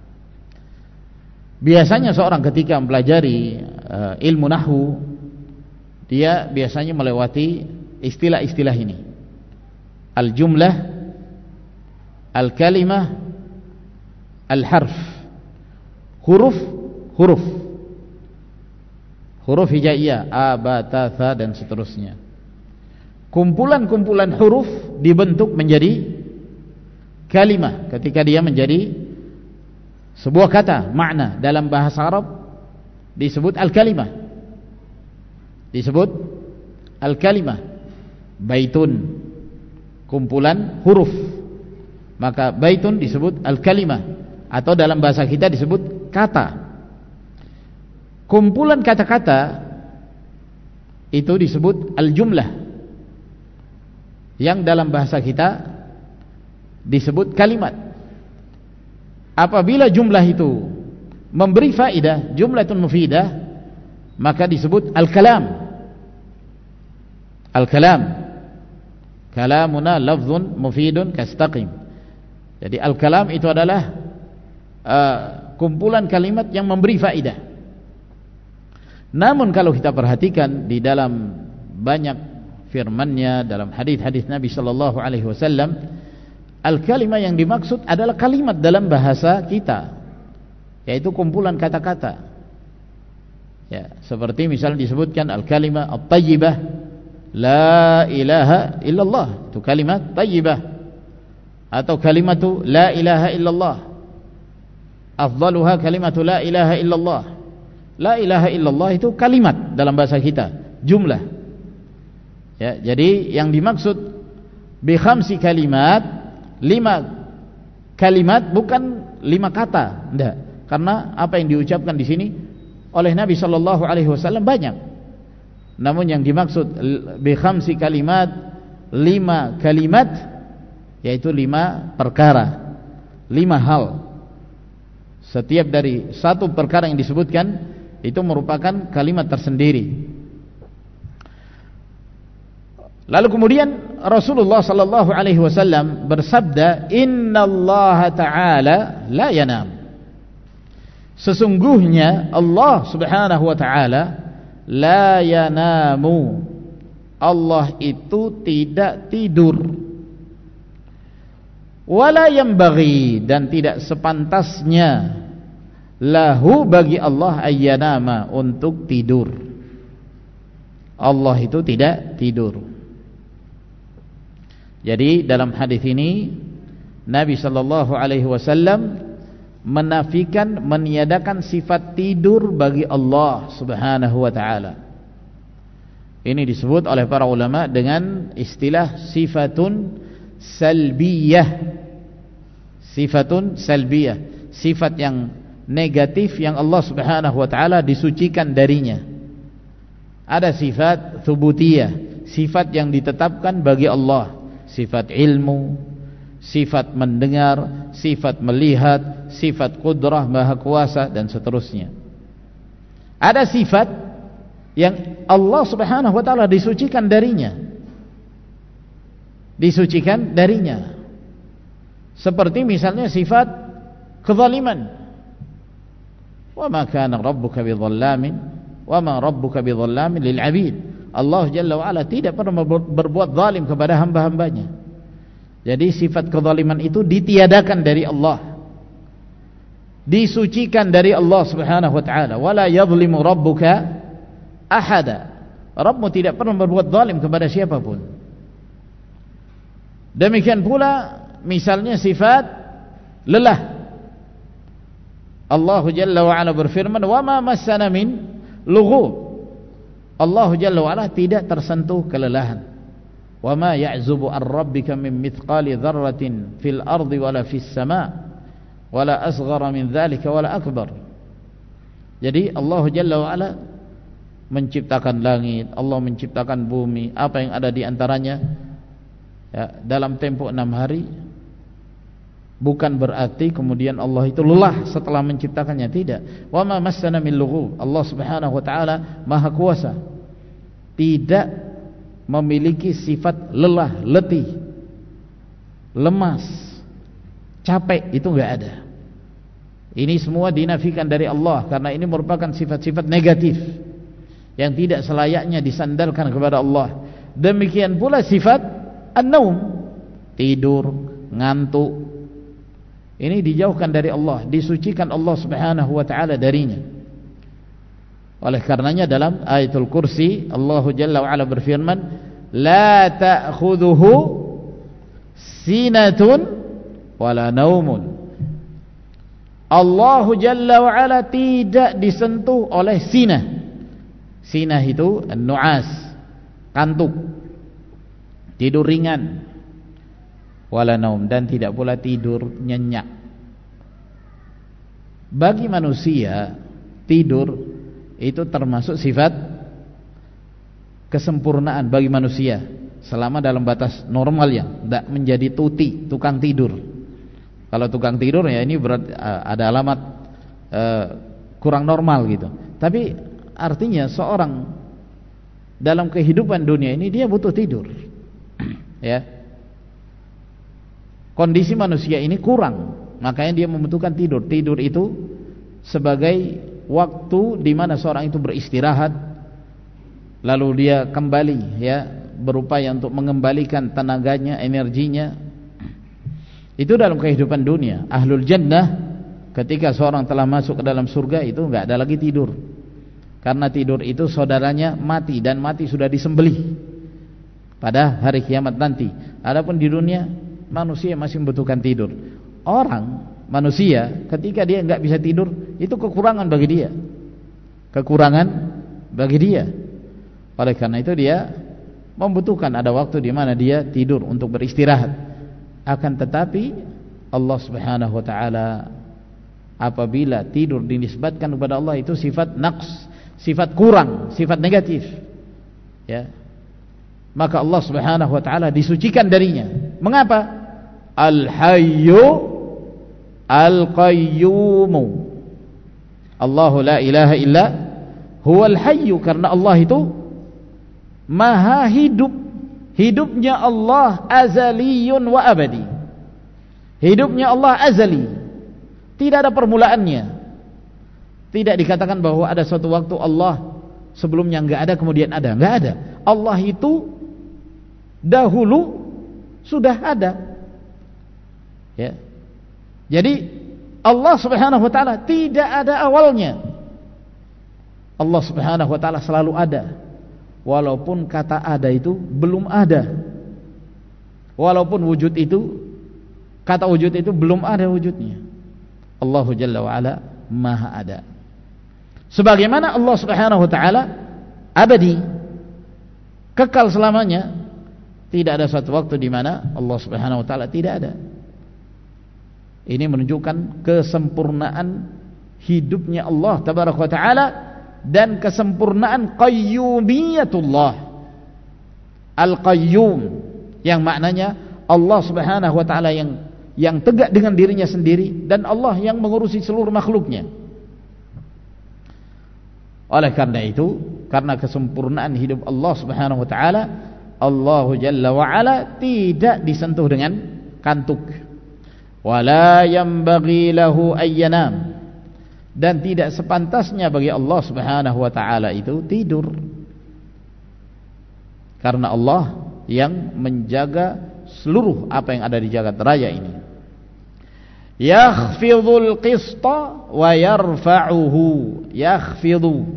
Biasanya seorang ketika mempelajari uh, ilmu nahwu, dia biasanya melewati istilah-istilah ini: al-jumlah, al-kalimah, al-harf, huruf, huruf, huruf hijaiyah, a, ba, ta, tha, dan seterusnya. Kumpulan-kumpulan huruf dibentuk menjadi kalimah ketika dia menjadi sebuah kata, makna. Dalam bahasa Arab disebut al-kalimah, disebut al-kalimah. Baitun, kumpulan huruf, maka baitun disebut al-kalimah, atau dalam bahasa kita disebut kata. Kumpulan kata-kata itu disebut al-jumlah, yang dalam bahasa kita disebut kalimat. Apabila jumlah itu memberi faidah, jumlatun mufidah, maka disebut al-kalam. Al-kalam, kalamuna lafzun mufidun kastaqim. Jadi al-kalam itu adalah uh, kumpulan kalimat yang memberi faidah. Namun kalau kita perhatikan di dalam banyak firman-Nya, dalam hadis-hadis Nabi sallallahu alaihi wasallam, al-kalimah yang dimaksud adalah kalimat dalam bahasa kita, yaitu kumpulan kata-kata. Ya, seperti misalnya disebutkan al-kalimah at-tayyibah, la ilaha illallah, itu kalimat tayyibah. Atau kalimatu la ilaha illallah, afdaluha kalimatu la ilaha illallah. La ilaha illallah itu kalimat dalam bahasa kita, jumlah. Ya, jadi yang dimaksud bi khamsi kalimat, lima kalimat, bukan lima kata, enggak. Karena apa yang diucapkan di sini oleh Nabi sallallahu alaihi wasallam banyak. Namun yang dimaksud bi khamsi kalimat, lima kalimat, yaitu lima perkara, lima hal. Setiap dari satu perkara yang disebutkan itu merupakan kalimat tersendiri. Lalu kemudian Rasulullah sallallahu alaihi wasallam bersabda, innallaha ta'ala la yanam, sesungguhnya Allah subhanahu wa ta'ala la yanamu, Allah itu tidak tidur, wala yanbaghi, dan tidak sepantasnya lahu bagi Allah ayyanama untuk tidur. Allah itu tidak tidur. Jadi dalam hadis ini Nabi sallallahu alaihi wasallam menafikan, meniadakan sifat tidur bagi Allah Subhanahu wa taala. Ini disebut oleh para ulama dengan istilah sifatun salbiyah. Sifatun salbiyah, sifat yang negatif yang Allah Subhanahu wa taala disucikan darinya. Ada sifat thubutiyah, sifat yang ditetapkan bagi Allah, sifat ilmu, sifat mendengar, sifat melihat, sifat qudrah, maha kuasa, dan seterusnya. Ada sifat yang Allah Subhanahu wa taala disucikan darinya, disucikan darinya, seperti misalnya sifat kezaliman. Wa ma kana rabbuka bidhallamin wa ma rabbuka bidhallamin lil 'abid. Allah Jalla wa Ala tidak pernah berbuat zalim kepada hamba-hambanya. Jadi sifat kezaliman itu ditiadakan dari Allah, disucikan dari Allah Subhanahu wa taala. Wala yadhlimu rabbuka ahada. Rabbmu tidak pernah berbuat zalim kepada siapapun. Demikian pula misalnya sifat lelah. Allah Jalla wa Ala berfirman, "Wa ma massana min lughub." Allah Jalla wa Ala tidak tersentuh kelelahan. Wa ma ya'zubu ar-rabbika min mithqali dzarratin fil ardi wala fis sama' wala asghara min dzalika wala akbar. Jadi Allah Jalla wa Ala menciptakan langit, Allah menciptakan bumi, apa yang ada di antaranya ya, dalam tempo enam hari. Bukan berarti kemudian Allah itu lelah setelah menciptakannya, tidak. Wa ma massana min lughub. Allah Subhanahu wa taala Maha Kuasa, tidak memiliki sifat lelah, letih, lemas, capek, itu enggak ada. Ini semua dinafikan dari Allah karena ini merupakan sifat-sifat negatif yang tidak selayaknya disandarkan kepada Allah. Demikian pula sifat an-naum, tidur, ngantuk, ini dijauhkan dari Allah, disucikan Allah Subhanahu wa taala darinya. Oleh karenanya dalam ayatul kursi Allah Jalla wa Ala berfirman, la ta'khudhuhu sinatun wala naumun. Allah Jalla wa Ala tidak disentuh oleh sinah. Sinah itu an-nu'as, kantuk, tidur ringan. Wala naum, dan tidak pula tidur nyenyak. Bagi manusia tidur itu termasuk sifat kesempurnaan bagi manusia selama dalam batas normal, yang tidak menjadi tuti, tukang tidur. Kalau tukang tidur ya ini berarti ada alamat uh, kurang normal gitu. Tapi artinya seorang dalam kehidupan dunia ini dia butuh tidur. Ya. Kondisi manusia ini kurang, makanya dia membutuhkan tidur. Tidur itu sebagai waktu di mana seorang itu beristirahat, lalu dia kembali ya berupaya untuk mengembalikan tenaganya, energinya. Itu dalam kehidupan dunia. Ahlul jannah ketika seorang telah masuk ke dalam surga itu enggak ada lagi tidur. Karena tidur itu saudaranya mati, dan mati sudah disembelih pada hari kiamat nanti. Adapun di dunia manusia masih membutuhkan tidur. Orang manusia ketika dia enggak bisa tidur itu kekurangan bagi dia, kekurangan bagi dia. Oleh karena itu dia membutuhkan ada waktu di mana dia tidur untuk beristirahat. Akan tetapi Allah Subhanahu wa taala apabila tidur dinisbatkan kepada Allah itu sifat naqs, sifat kurang, sifat negatif. Ya. Maka Allah Subhanahu wa taala disucikan darinya. Mengapa? Al-Hayyu Al-Qayyumu. Allahu la ilaha illa huwal hayyu, karena Allah itu maha hidup. Hidupnya Allah azaliyun wa abadi. Hidupnya Allah azali, tidak ada permulaannya. Tidak dikatakan bahwa ada suatu waktu Allah sebelumnya enggak ada kemudian ada, enggak ada. Allah itu dahulu sudah ada. Ya. Jadi Allah Subhanahu wa taala tidak ada awalnya. Allah Subhanahu wa taala selalu ada, walaupun kata ada itu belum ada. Walaupun wujud itu, kata wujud itu belum ada wujudnya. Allahu Jalla wa Ala Maha ada. Sebagaimana Allah Subhanahu wa taala abadi, kekal selamanya, tidak ada suatu waktu di mana Allah Subhanahu wa taala tidak ada. Ini menunjukkan kesempurnaan hidupnya Allah Tabaraka wa taala dan kesempurnaan qayyumiyatullah. Al-Qayyum, yang maknanya Allah Subhanahu wa taala yang yang tegak dengan dirinya sendiri, dan Allah yang mengurusi seluruh makhluknya. Oleh karena itu, karena kesempurnaan hidup Allah Subhanahu wa taala, Allah Jalla wa Ala tidak disentuh dengan kantuk. Wala yanbaghi lahu ayyanam, dan tidak sepantasnya bagi Allah Subhanahu wa taala itu tidur, karena Allah yang menjaga seluruh apa yang ada di jagat raya ini. Yakhfidul qista wa yarfa'uhu. Yakhfidu,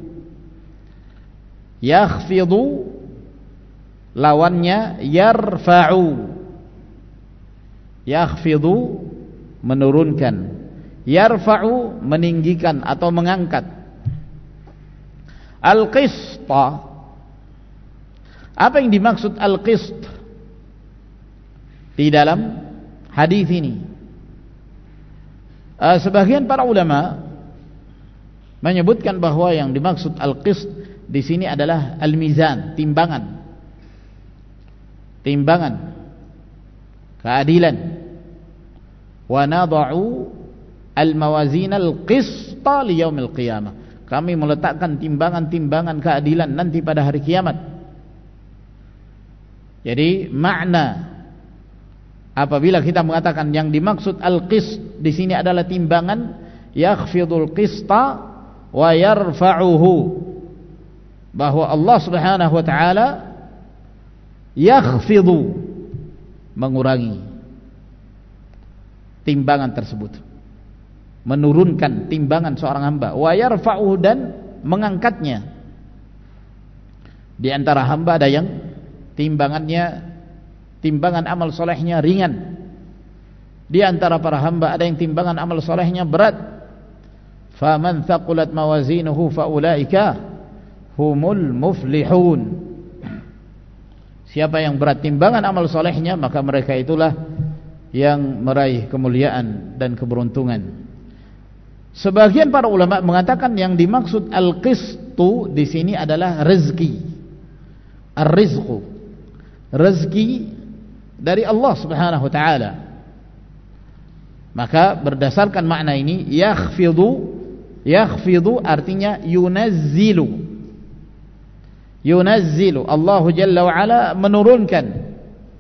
yakhfidu lawannya yarfa'u. Yakhfidu menurunkan, yarfa'u meninggikan atau mengangkat. Al-qista, apa yang dimaksud al-qist di dalam hadis ini? Uh, sebagian para ulama menyebutkan bahwa yang dimaksud al-qist di sini adalah al-mizan, timbangan, timbangan keadilan. Wa nada'u al-mawazin al-qista li yaumil qiyamah, kami meletakkan timbangan-timbangan keadilan nanti pada hari kiamat. Jadi makna apabila kita mengatakan yang dimaksud al-qist di sini adalah timbangan, yakhfidul qista wa yarfa'uhu, bahwa Allah Subhanahu wa taala yakhfidu, mengurangi timbangan tersebut, menurunkan timbangan seorang hamba, wa yarfa'uhu, dan mengangkatnya. Di antara hamba ada yang timbangannya, timbangan amal solehnya ringan. Di antara para hamba ada yang timbangan amal solehnya berat. Faman thaqulat mawazinuhu faulaika humul muflihun. Siapa yang berat timbangan amal solehnya, maka mereka itulah yang meraih kemuliaan dan keberuntungan. Sebagian para ulama mengatakan yang dimaksud al-qistu di sini adalah rezeki, ar-rizqu, rezeki dari Allah Subhanahu wa taala. Maka berdasarkan makna ini, yakhfidu, yakhfidu artinya yunazzilu, yunazzilu, Allah Jalla wa Ala menurunkan.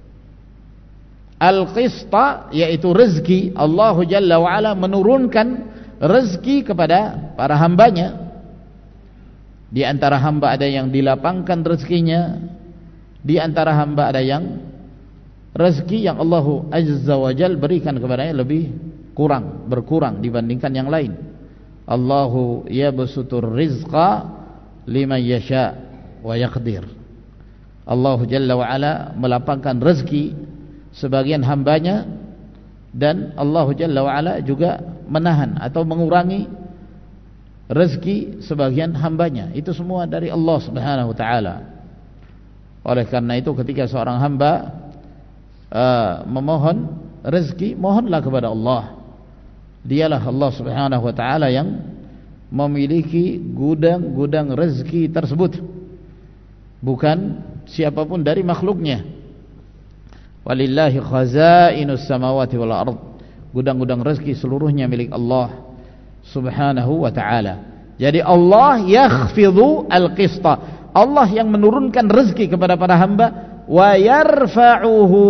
Al-qista yaitu rezeki, Allah Jalla wa Ala menurunkan rezeki kepada para hambanya. Di antara hamba ada yang dilapangkan rezekinya, di antara hamba ada yang rezeki yang Allah Azza wa Jal berikan kepadanya lebih kurang, berkurang dibandingkan yang lain. Allahu yabsutur rizqa liman yasha wa yaqdir. Allah Jalla wa Ala melapangkan rezeki sebagian hambanya, dan Allah Jalla wa Ala juga menahan atau mengurangi rezeki sebagian hambanya. Itu semua dari Allah Subhanahu wa taala. Oleh karena itu ketika seorang hamba uh, memohon rezeki, mohonlah kepada Allah. Dialah Allah Subhanahu wa taala yang memiliki gudang-gudang rezeki tersebut, bukan siapapun dari makhluknya. Walillahi khazainus samawati wal ard, gudang-gudang rezeki seluruhnya milik Allah Subhanahu wa taala. Jadi Allah yakhfidhu al-qista, Allah yang menurunkan rezeki kepada para hamba, wa yarfa'uhu,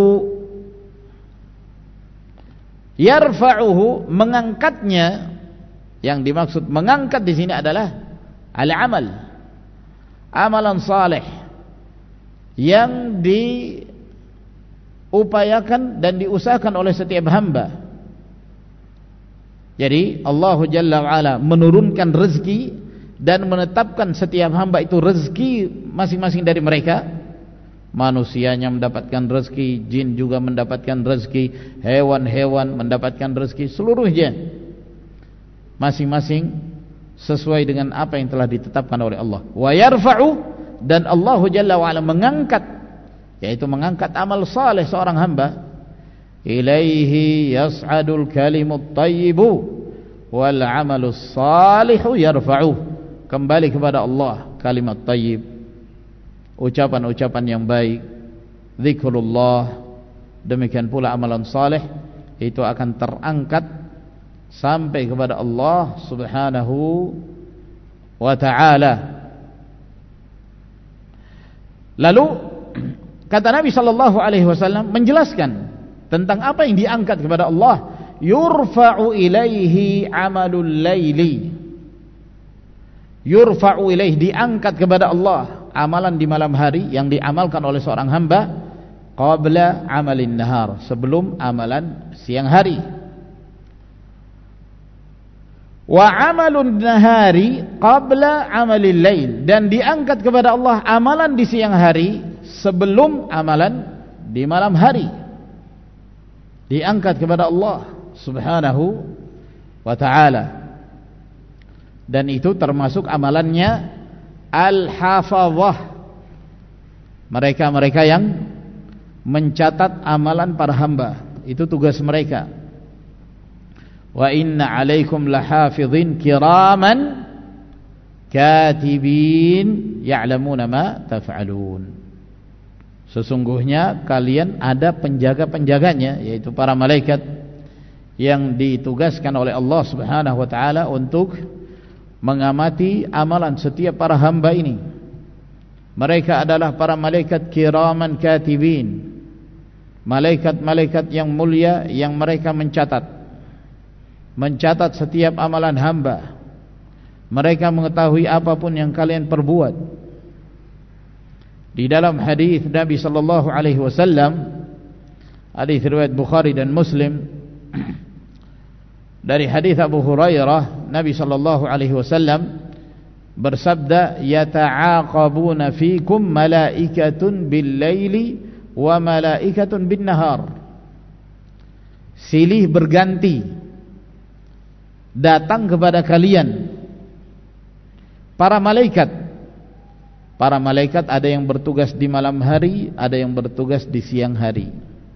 yarfa'uhu mengangkatnya. Yang dimaksud mengangkat di sini adalah al-amal, amalan saleh yang diupayakan dan diusahakan oleh setiap hamba. Jadi Allah Jalla wa'ala menurunkan rezeki dan menetapkan setiap hamba itu rezeki masing-masing dari mereka. Manusianya mendapatkan rezeki, jin juga mendapatkan rezeki, hewan-hewan mendapatkan rezeki, seluruhnya masing-masing sesuai dengan apa yang telah ditetapkan oleh Allah. Wa yarfa'u, dan Allah Jalla wa'ala mengangkat, yaitu mengangkat amal saleh seorang hamba. Ilaihi yas'adul kalimut thayyibu wal amalus salihu yarfa'u, kembali kepada Allah kalimat thayyib, ucapan-ucapan yang baik, zikrullah, demikian pula amalan saleh itu akan terangkat sampai kepada Allah Subhanahu wa ta'ala. Lalu kata Nabi sallallahu alaihi wasallam menjelaskan tentang apa yang diangkat kepada Allah. Yurfa'u ilaihi amalul laili, yurfa'u ilaihi, diangkat kepada Allah amalan di malam hari yang diamalkan oleh seorang hamba, qabla amalin nahar, sebelum amalan siang hari. Wa amalun nahari qabla amalil lail, dan diangkat kepada Allah amalan di siang hari sebelum amalan di malam hari. Diangkat kepada Allah Subhanahu wa ta'ala. Dan itu termasuk amalannya al-hafazah, mereka-mereka yang mencatat amalan para hamba. Itu tugas mereka. Wa inna alaikum lahafizin kiraman katibin ya'lamuna ma taf'alun. Sesungguhnya kalian ada penjaga-penjaganya, yaitu para malaikat yang ditugaskan oleh Allah Subhanahu wa ta'ala untuk mengamati amalan setiap para hamba ini. Mereka adalah para malaikat kiraman katibin, malaikat-malaikat yang mulia yang mereka mencatat mencatat setiap amalan hamba. Mereka mengetahui apapun yang kalian perbuat. Di dalam hadis Nabi sallallahu alaihi wasallam, hadis riwayat Bukhari dan Muslim, dari hadis Abu Hurairah, Nabi sallallahu alaihi wasallam bersabda, yata'aqabuna fikum malaikatun bil-laili wa malaikatun bin-nahar. Silih berganti datang kepada kalian para malaikat. Para malaikat ada yang bertugas di malam hari, ada yang bertugas di siang hari.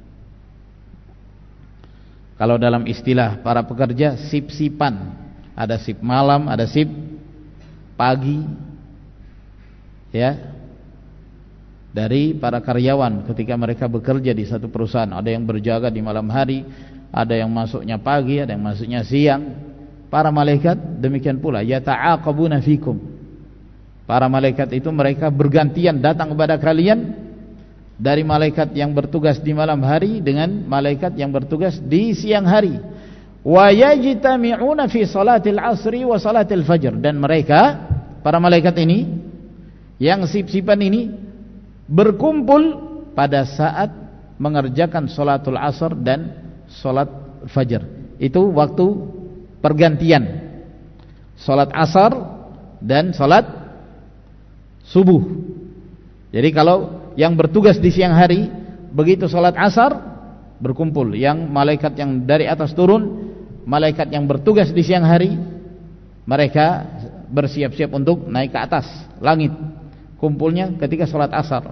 Kalau dalam istilah para pekerja, sip-sipan. Ada sip malam, ada sip pagi. Ya. Dari para karyawan ketika mereka bekerja di satu perusahaan, ada yang berjaga di malam hari, ada yang masuknya pagi, ada yang masuknya siang. Para malaikat demikian pula, yata'aqabuna fikum. Para malaikat itu mereka bergantian datang kepada kalian, dari malaikat yang bertugas di malam hari dengan malaikat yang bertugas di siang hari. Wa yajtami'una fi salatil asri wa salatil fajr, dan mereka para malaikat ini yang sip-sipan ini berkumpul pada saat mengerjakan salatul asr dan salat fajr. Itu waktu pergantian, salat asar dan salat subuh. Jadi kalau yang bertugas di siang hari, begitu salat asar berkumpul, yang malaikat yang dari atas turun, malaikat yang bertugas di siang hari, mereka bersiap-siap untuk naik ke atas langit, kumpulnya ketika salat asar.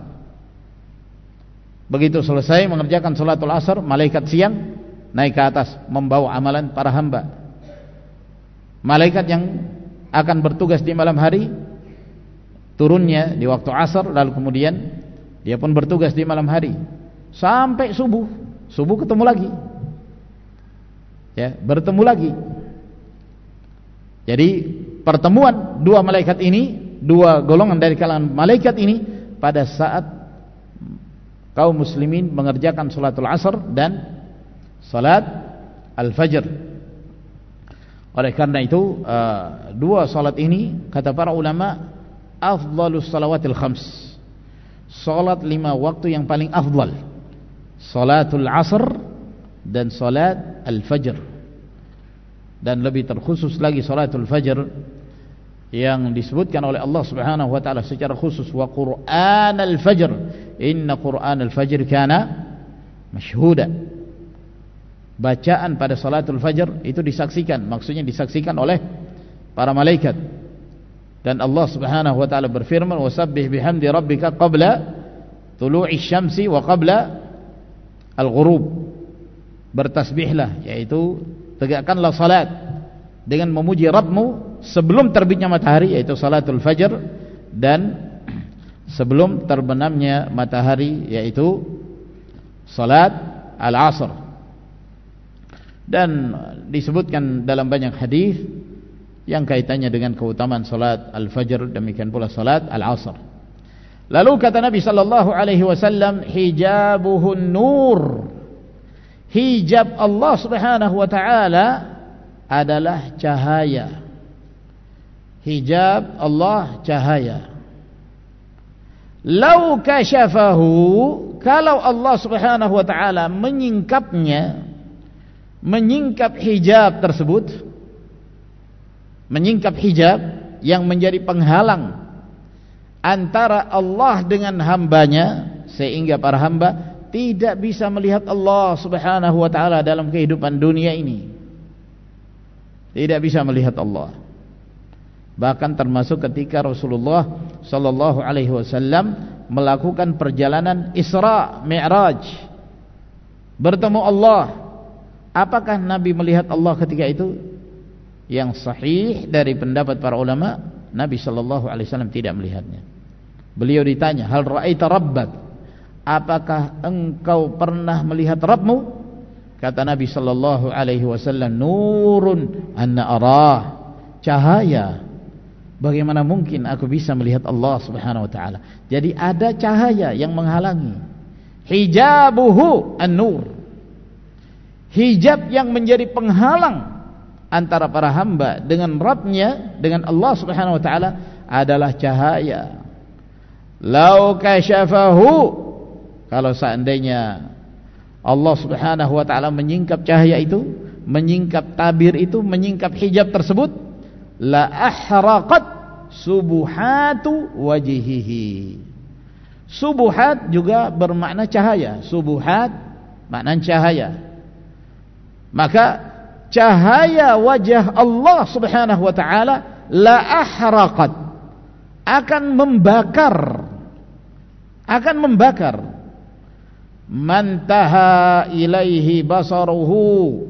Begitu selesai mengerjakan salatul asar, malaikat siang naik ke atas membawa amalan para hamba. Malaikat yang akan bertugas di malam hari turunnya di waktu asar, lalu kemudian dia pun bertugas di malam hari sampai subuh. Subuh ketemu lagi, ya, bertemu lagi. Jadi pertemuan dua malaikat ini, dua golongan dari kalangan malaikat ini pada saat kaum muslimin mengerjakan salatul asar dan salat al-fajr. Oleh karena itu uh, dua salat ini kata para ulama afdhalus salawatil khams, salat lima waktu yang paling afdal, salatul asr dan salat al-fajr. dan lebih terkhusus lagi salatul fajr yang disebutkan oleh Allah Subhanahu wa taala secara khusus, wa Qur'anal fajr inna Qur'anal fajr kana masyhuda. Bacaan pada salatul fajr itu disaksikan, maksudnya disaksikan oleh para malaikat. Dan Allah Subhanahu wa taala berfirman, wasabbih bihamdi rabbika qabla tulu'i syamsi wa qabla al-ghurub. Bertasbihlah, yaitu tegakkanlah salat dengan memuji Rabbmu sebelum terbitnya matahari, yaitu salatul fajr, dan sebelum terbenamnya matahari, yaitu salat al-asr. Dan disebutkan dalam banyak hadis yang kaitannya dengan keutamaan salat al-fajr, demikian pula salat al-asr. Lalu kata Nabi sallallahu alaihi wasallam, hijabuhun nur. Hijab Allah Subhanahu wa taala adalah cahaya. Hijab Allah cahaya. Lau kasyafahu, kalau Allah Subhanahu wa taala menyingkapnya, menyingkap hijab tersebut, menyingkap hijab yang menjadi penghalang antara Allah dengan hambanya, sehingga para hamba tidak bisa melihat Allah Subhanahu wa taala dalam kehidupan dunia ini. Tidak bisa melihat Allah. Bahkan termasuk ketika Rasulullah sallallahu alaihi wasallam melakukan perjalanan Isra Mi'raj, bertemu Allah. Apakah Nabi melihat Allah ketika itu? Yang sahih dari pendapat para ulama, Nabi sallallahu alaihi wasallam tidak melihatnya. Beliau ditanya, hal ra'aita rabbak? Apakah engkau pernah melihat Rabbmu? Kata Nabi sallallahu alaihi wasallam, nurun anna arah, cahaya. Bagaimana mungkin aku bisa melihat Allah Subhanahu wa taala? Jadi ada cahaya yang menghalangi. Hijabuhu an-nur. Hijab yang menjadi penghalang antara para hamba dengan Rabbnya, dengan Allah Subhanahu wa taala adalah cahaya. Lau kasyafahu, kalau seandainya Allah Subhanahu wa taala menyingkap cahaya itu, menyingkap tabir itu, menyingkap hijab tersebut, la ahraqat subuhatu wajhihi. Subuhat juga bermakna cahaya. Subuhat makna cahaya. Maka cahaya wajah Allah Subhanahu wa taala la ahraqat, akan membakar, akan membakar mantaha ilaihi basaruhu.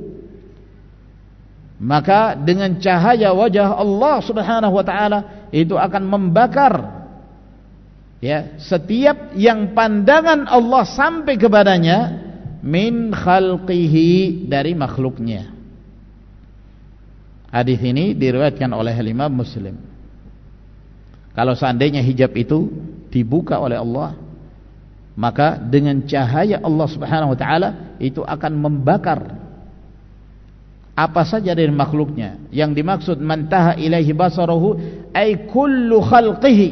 Maka dengan cahaya wajah Allah Subhanahu wa taala itu akan membakar, ya, setiap yang pandangan Allah sampai kepadanya min khalqihi, dari makhluknya. Hadis ini diriwayatkan oleh Imam Muslim. Kalau seandainya hijab itu dibuka oleh Allah, maka dengan cahaya Allah Subhanahu wa taala itu akan membakar apa saja dari makhluknya. Yang dimaksud mantaha ilaihi basaruhu ay kullu khalqihi,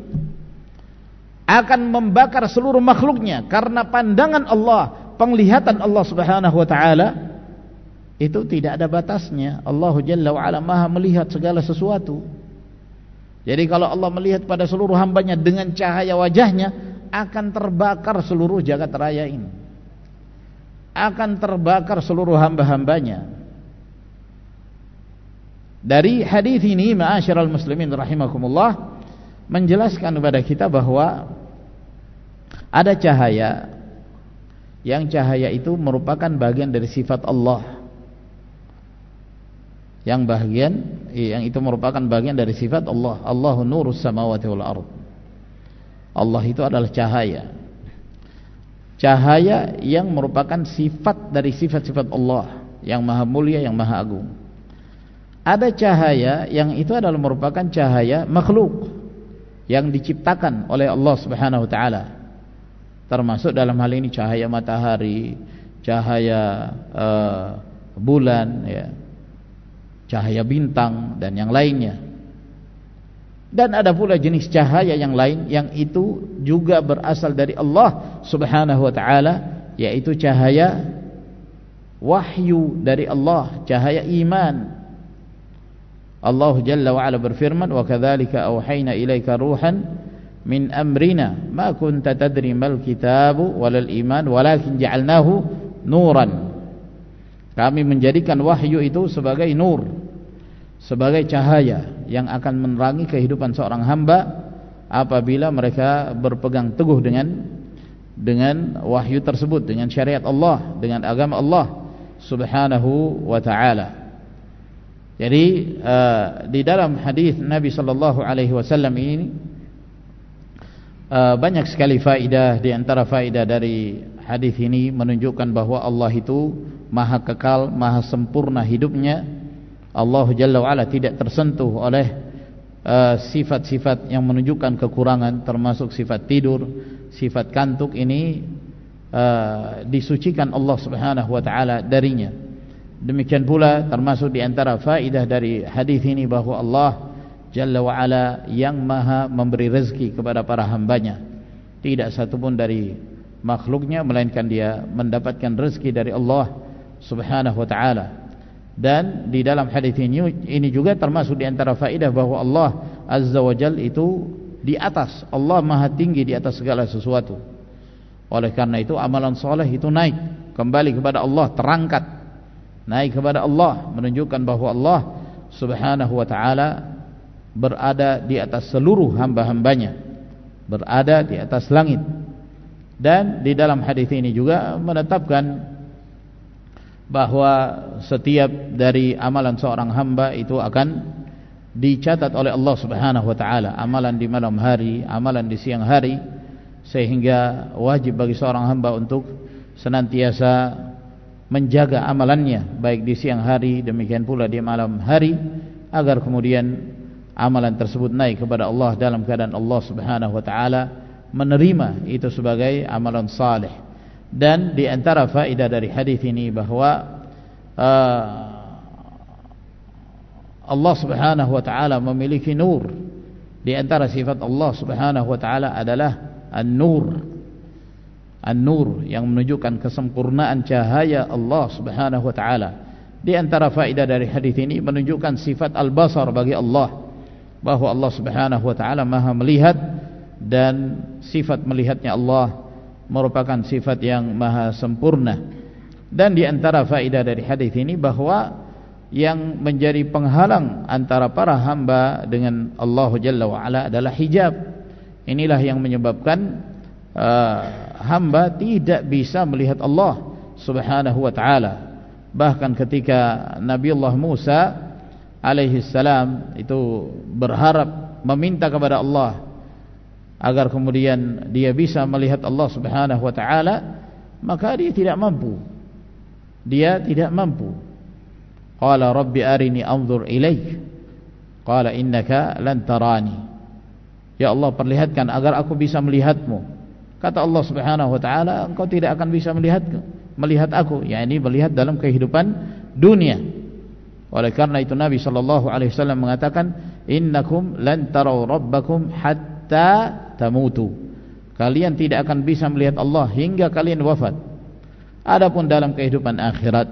akan membakar seluruh makhluknya, karena pandangan Allah, penglihatan Allah Subhanahu wa taala itu tidak ada batasnya. Allahu Jalla wa Ala Maha melihat segala sesuatu. Jadi kalau Allah melihat pada seluruh hambanya dengan cahaya wajahnya, akan terbakar seluruh jagat raya ini, akan terbakar seluruh hamba-hambanya. Dari hadis ini, ma'asyiral muslimin rahimakumullah, menjelaskan kepada kita bahwa ada cahaya yang cahaya itu merupakan bagian dari sifat Allah, yang bagian yang itu merupakan bagian dari sifat Allah. Allahu nurus samawati wal ard. Allah itu adalah cahaya, cahaya yang merupakan sifat dari sifat-sifat Allah yang maha mulia, yang maha agung. Ada cahaya yang itu adalah merupakan cahaya makhluk yang diciptakan oleh Allah Subhanahu wa taala. Termasuk dalam hal ini cahaya matahari, cahaya uh, bulan, ya, cahaya bintang dan yang lainnya. Dan ada pula jenis cahaya yang lain yang itu juga berasal dari Allah Subhanahu wa taala, yaitu cahaya wahyu dari Allah, cahaya iman, Allah Jalla wa Ala berfirman, "Wa kadzalika auhayna ilaika ruhan min amrina ma kunta tadri mal kitabu walal iman walakin ja'alnahu nuran." Kami menjadikan wahyu itu sebagai nur, sebagai cahaya yang akan menerangi kehidupan seorang hamba apabila mereka berpegang teguh dengan dengan wahyu tersebut, dengan syariat Allah, dengan agama Allah Subhanahu wa taala. Jadi uh, di dalam hadis Nabi sallallahu alaihi wasallam ini uh, banyak sekali faedah. Di antara faedah dari hadis ini menunjukkan bahwa Allah itu maha kekal, maha sempurna hidupnya. Allah Jalla wa Ala tidak tersentuh oleh sifat-sifat uh, yang menunjukkan kekurangan, termasuk sifat tidur, sifat kantuk. Ini uh, disucikan Allah Subhanahu wa taala darinya. Demikian pula termasuk di antara faedah dari hadis ini bahwa Allah Jalla wa Ala yang maha memberi rezeki kepada para hambanya. Tidak satupun dari makhluknya melainkan dia mendapatkan rezeki dari Allah Subhanahu wa taala. Dan di dalam hadis ini, ini juga termasuk di antara faedah bahwa Allah Azza wa Jalla itu di atas. Allah maha tinggi di atas segala sesuatu. Oleh karena itu amalan soleh itu naik kembali kepada Allah, terangkat naik kepada Allah, menunjukkan bahwa Allah Subhanahu wa taala berada di atas seluruh hamba-hambanya, berada di atas langit. Dan di dalam hadis ini juga menetapkan bahwa setiap dari amalan seorang hamba itu akan dicatat oleh Allah Subhanahu wa taala, amalan di malam hari, amalan di siang hari, sehingga wajib bagi seorang hamba untuk senantiasa menjaga amalannya baik di siang hari demikian pula di malam hari, agar kemudian amalan tersebut naik kepada Allah dalam keadaan Allah Subhanahu wa taala menerima itu sebagai amalan saleh. Dan di antara faedah dari hadis ini bahwa uh, Allah Subhanahu wa taala memiliki nur. Di antara sifat Allah Subhanahu wa taala adalah An-Nur. An-Nur yang menunjukkan kesempurnaan cahaya Allah Subhanahu wa taala. Di antara faedah dari hadis ini menunjukkan sifat Al-Basar bagi Allah, bahwa Allah Subhanahu wa taala Maha melihat, dan sifat melihatnya Allah merupakan sifat yang maha sempurna. Dan di antara faedah dari hadis ini bahwa yang menjadi penghalang antara para hamba dengan Allah Jalla wa Ala adalah hijab. Inilah yang menyebabkan uh, hamba tidak bisa melihat Allah Subhanahu wa taala. Bahkan ketika Nabi Allah Musa alaihi salam itu berharap meminta kepada Allah agar kemudian dia bisa melihat Allah Subhanahu wa taala, maka dia tidak mampu. Dia tidak mampu. Qala rabbi arini anzur ilaik. Qala innaka lan tarani. Ya Allah, perlihatkan agar aku bisa melihatmu. Kata Allah Subhanahu wa taala, engkau tidak akan bisa melihatku, melihat aku, yakni melihat dalam kehidupan dunia. Oleh karena itu Nabi sallallahu alaihi wasallam mengatakan, innakum lan tarau rabbakum hatta tamutu. Kalian tidak akan bisa melihat Allah hingga kalian wafat. Adapun dalam kehidupan akhirat,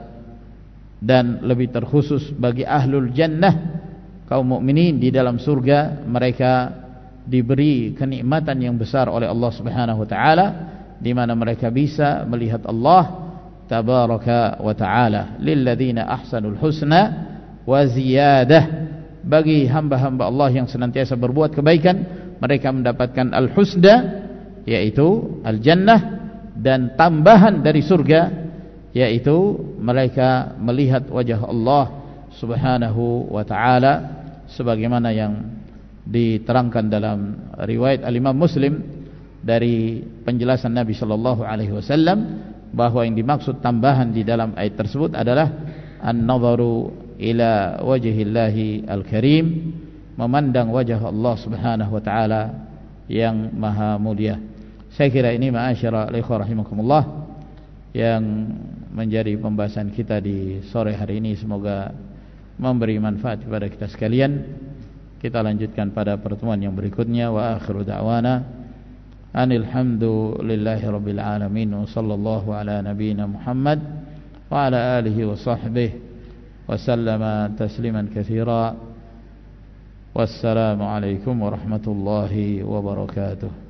dan lebih terkhusus bagi ahlul jannah, kaum mukminin di dalam surga, mereka diberi kenikmatan yang besar oleh Allah Subhanahu wa taala, di mana mereka bisa melihat Allah tabaraka wa taala. Lilladzina ahsanul husna wa ziyadah. Bagi hamba-hamba Allah yang senantiasa berbuat kebaikan, mereka mendapatkan al-husna, yaitu al-jannah, dan tambahan dari surga, yaitu mereka melihat wajah Allah Subhanahu wa taala, sebagaimana yang diterangkan dalam riwayat al-Imam Muslim dari penjelasan Nabi sallallahu alaihi wasallam, bahwa yang dimaksud tambahan di dalam ayat tersebut adalah an-nadharu ila wajhillahi al-karim, memandang wajah Allah Subhanahu wa taala yang maha mulia. Saya kira ini ma'asyara ikhwah rahimakumullah yang menjadi pembahasan kita di sore hari ini, semoga memberi manfaat kepada kita sekalian. Kita lanjutkan pada pertemuan yang berikutnya. Wa akhiru da'wana anil hamdulillahi rabbil alamin, wa sallallahu ala nabiyyina Muhammad wa ala alihi wa sahbihi wa sallama tasliman katsira. Wassalamualaikum warahmatullahi wabarakatuh.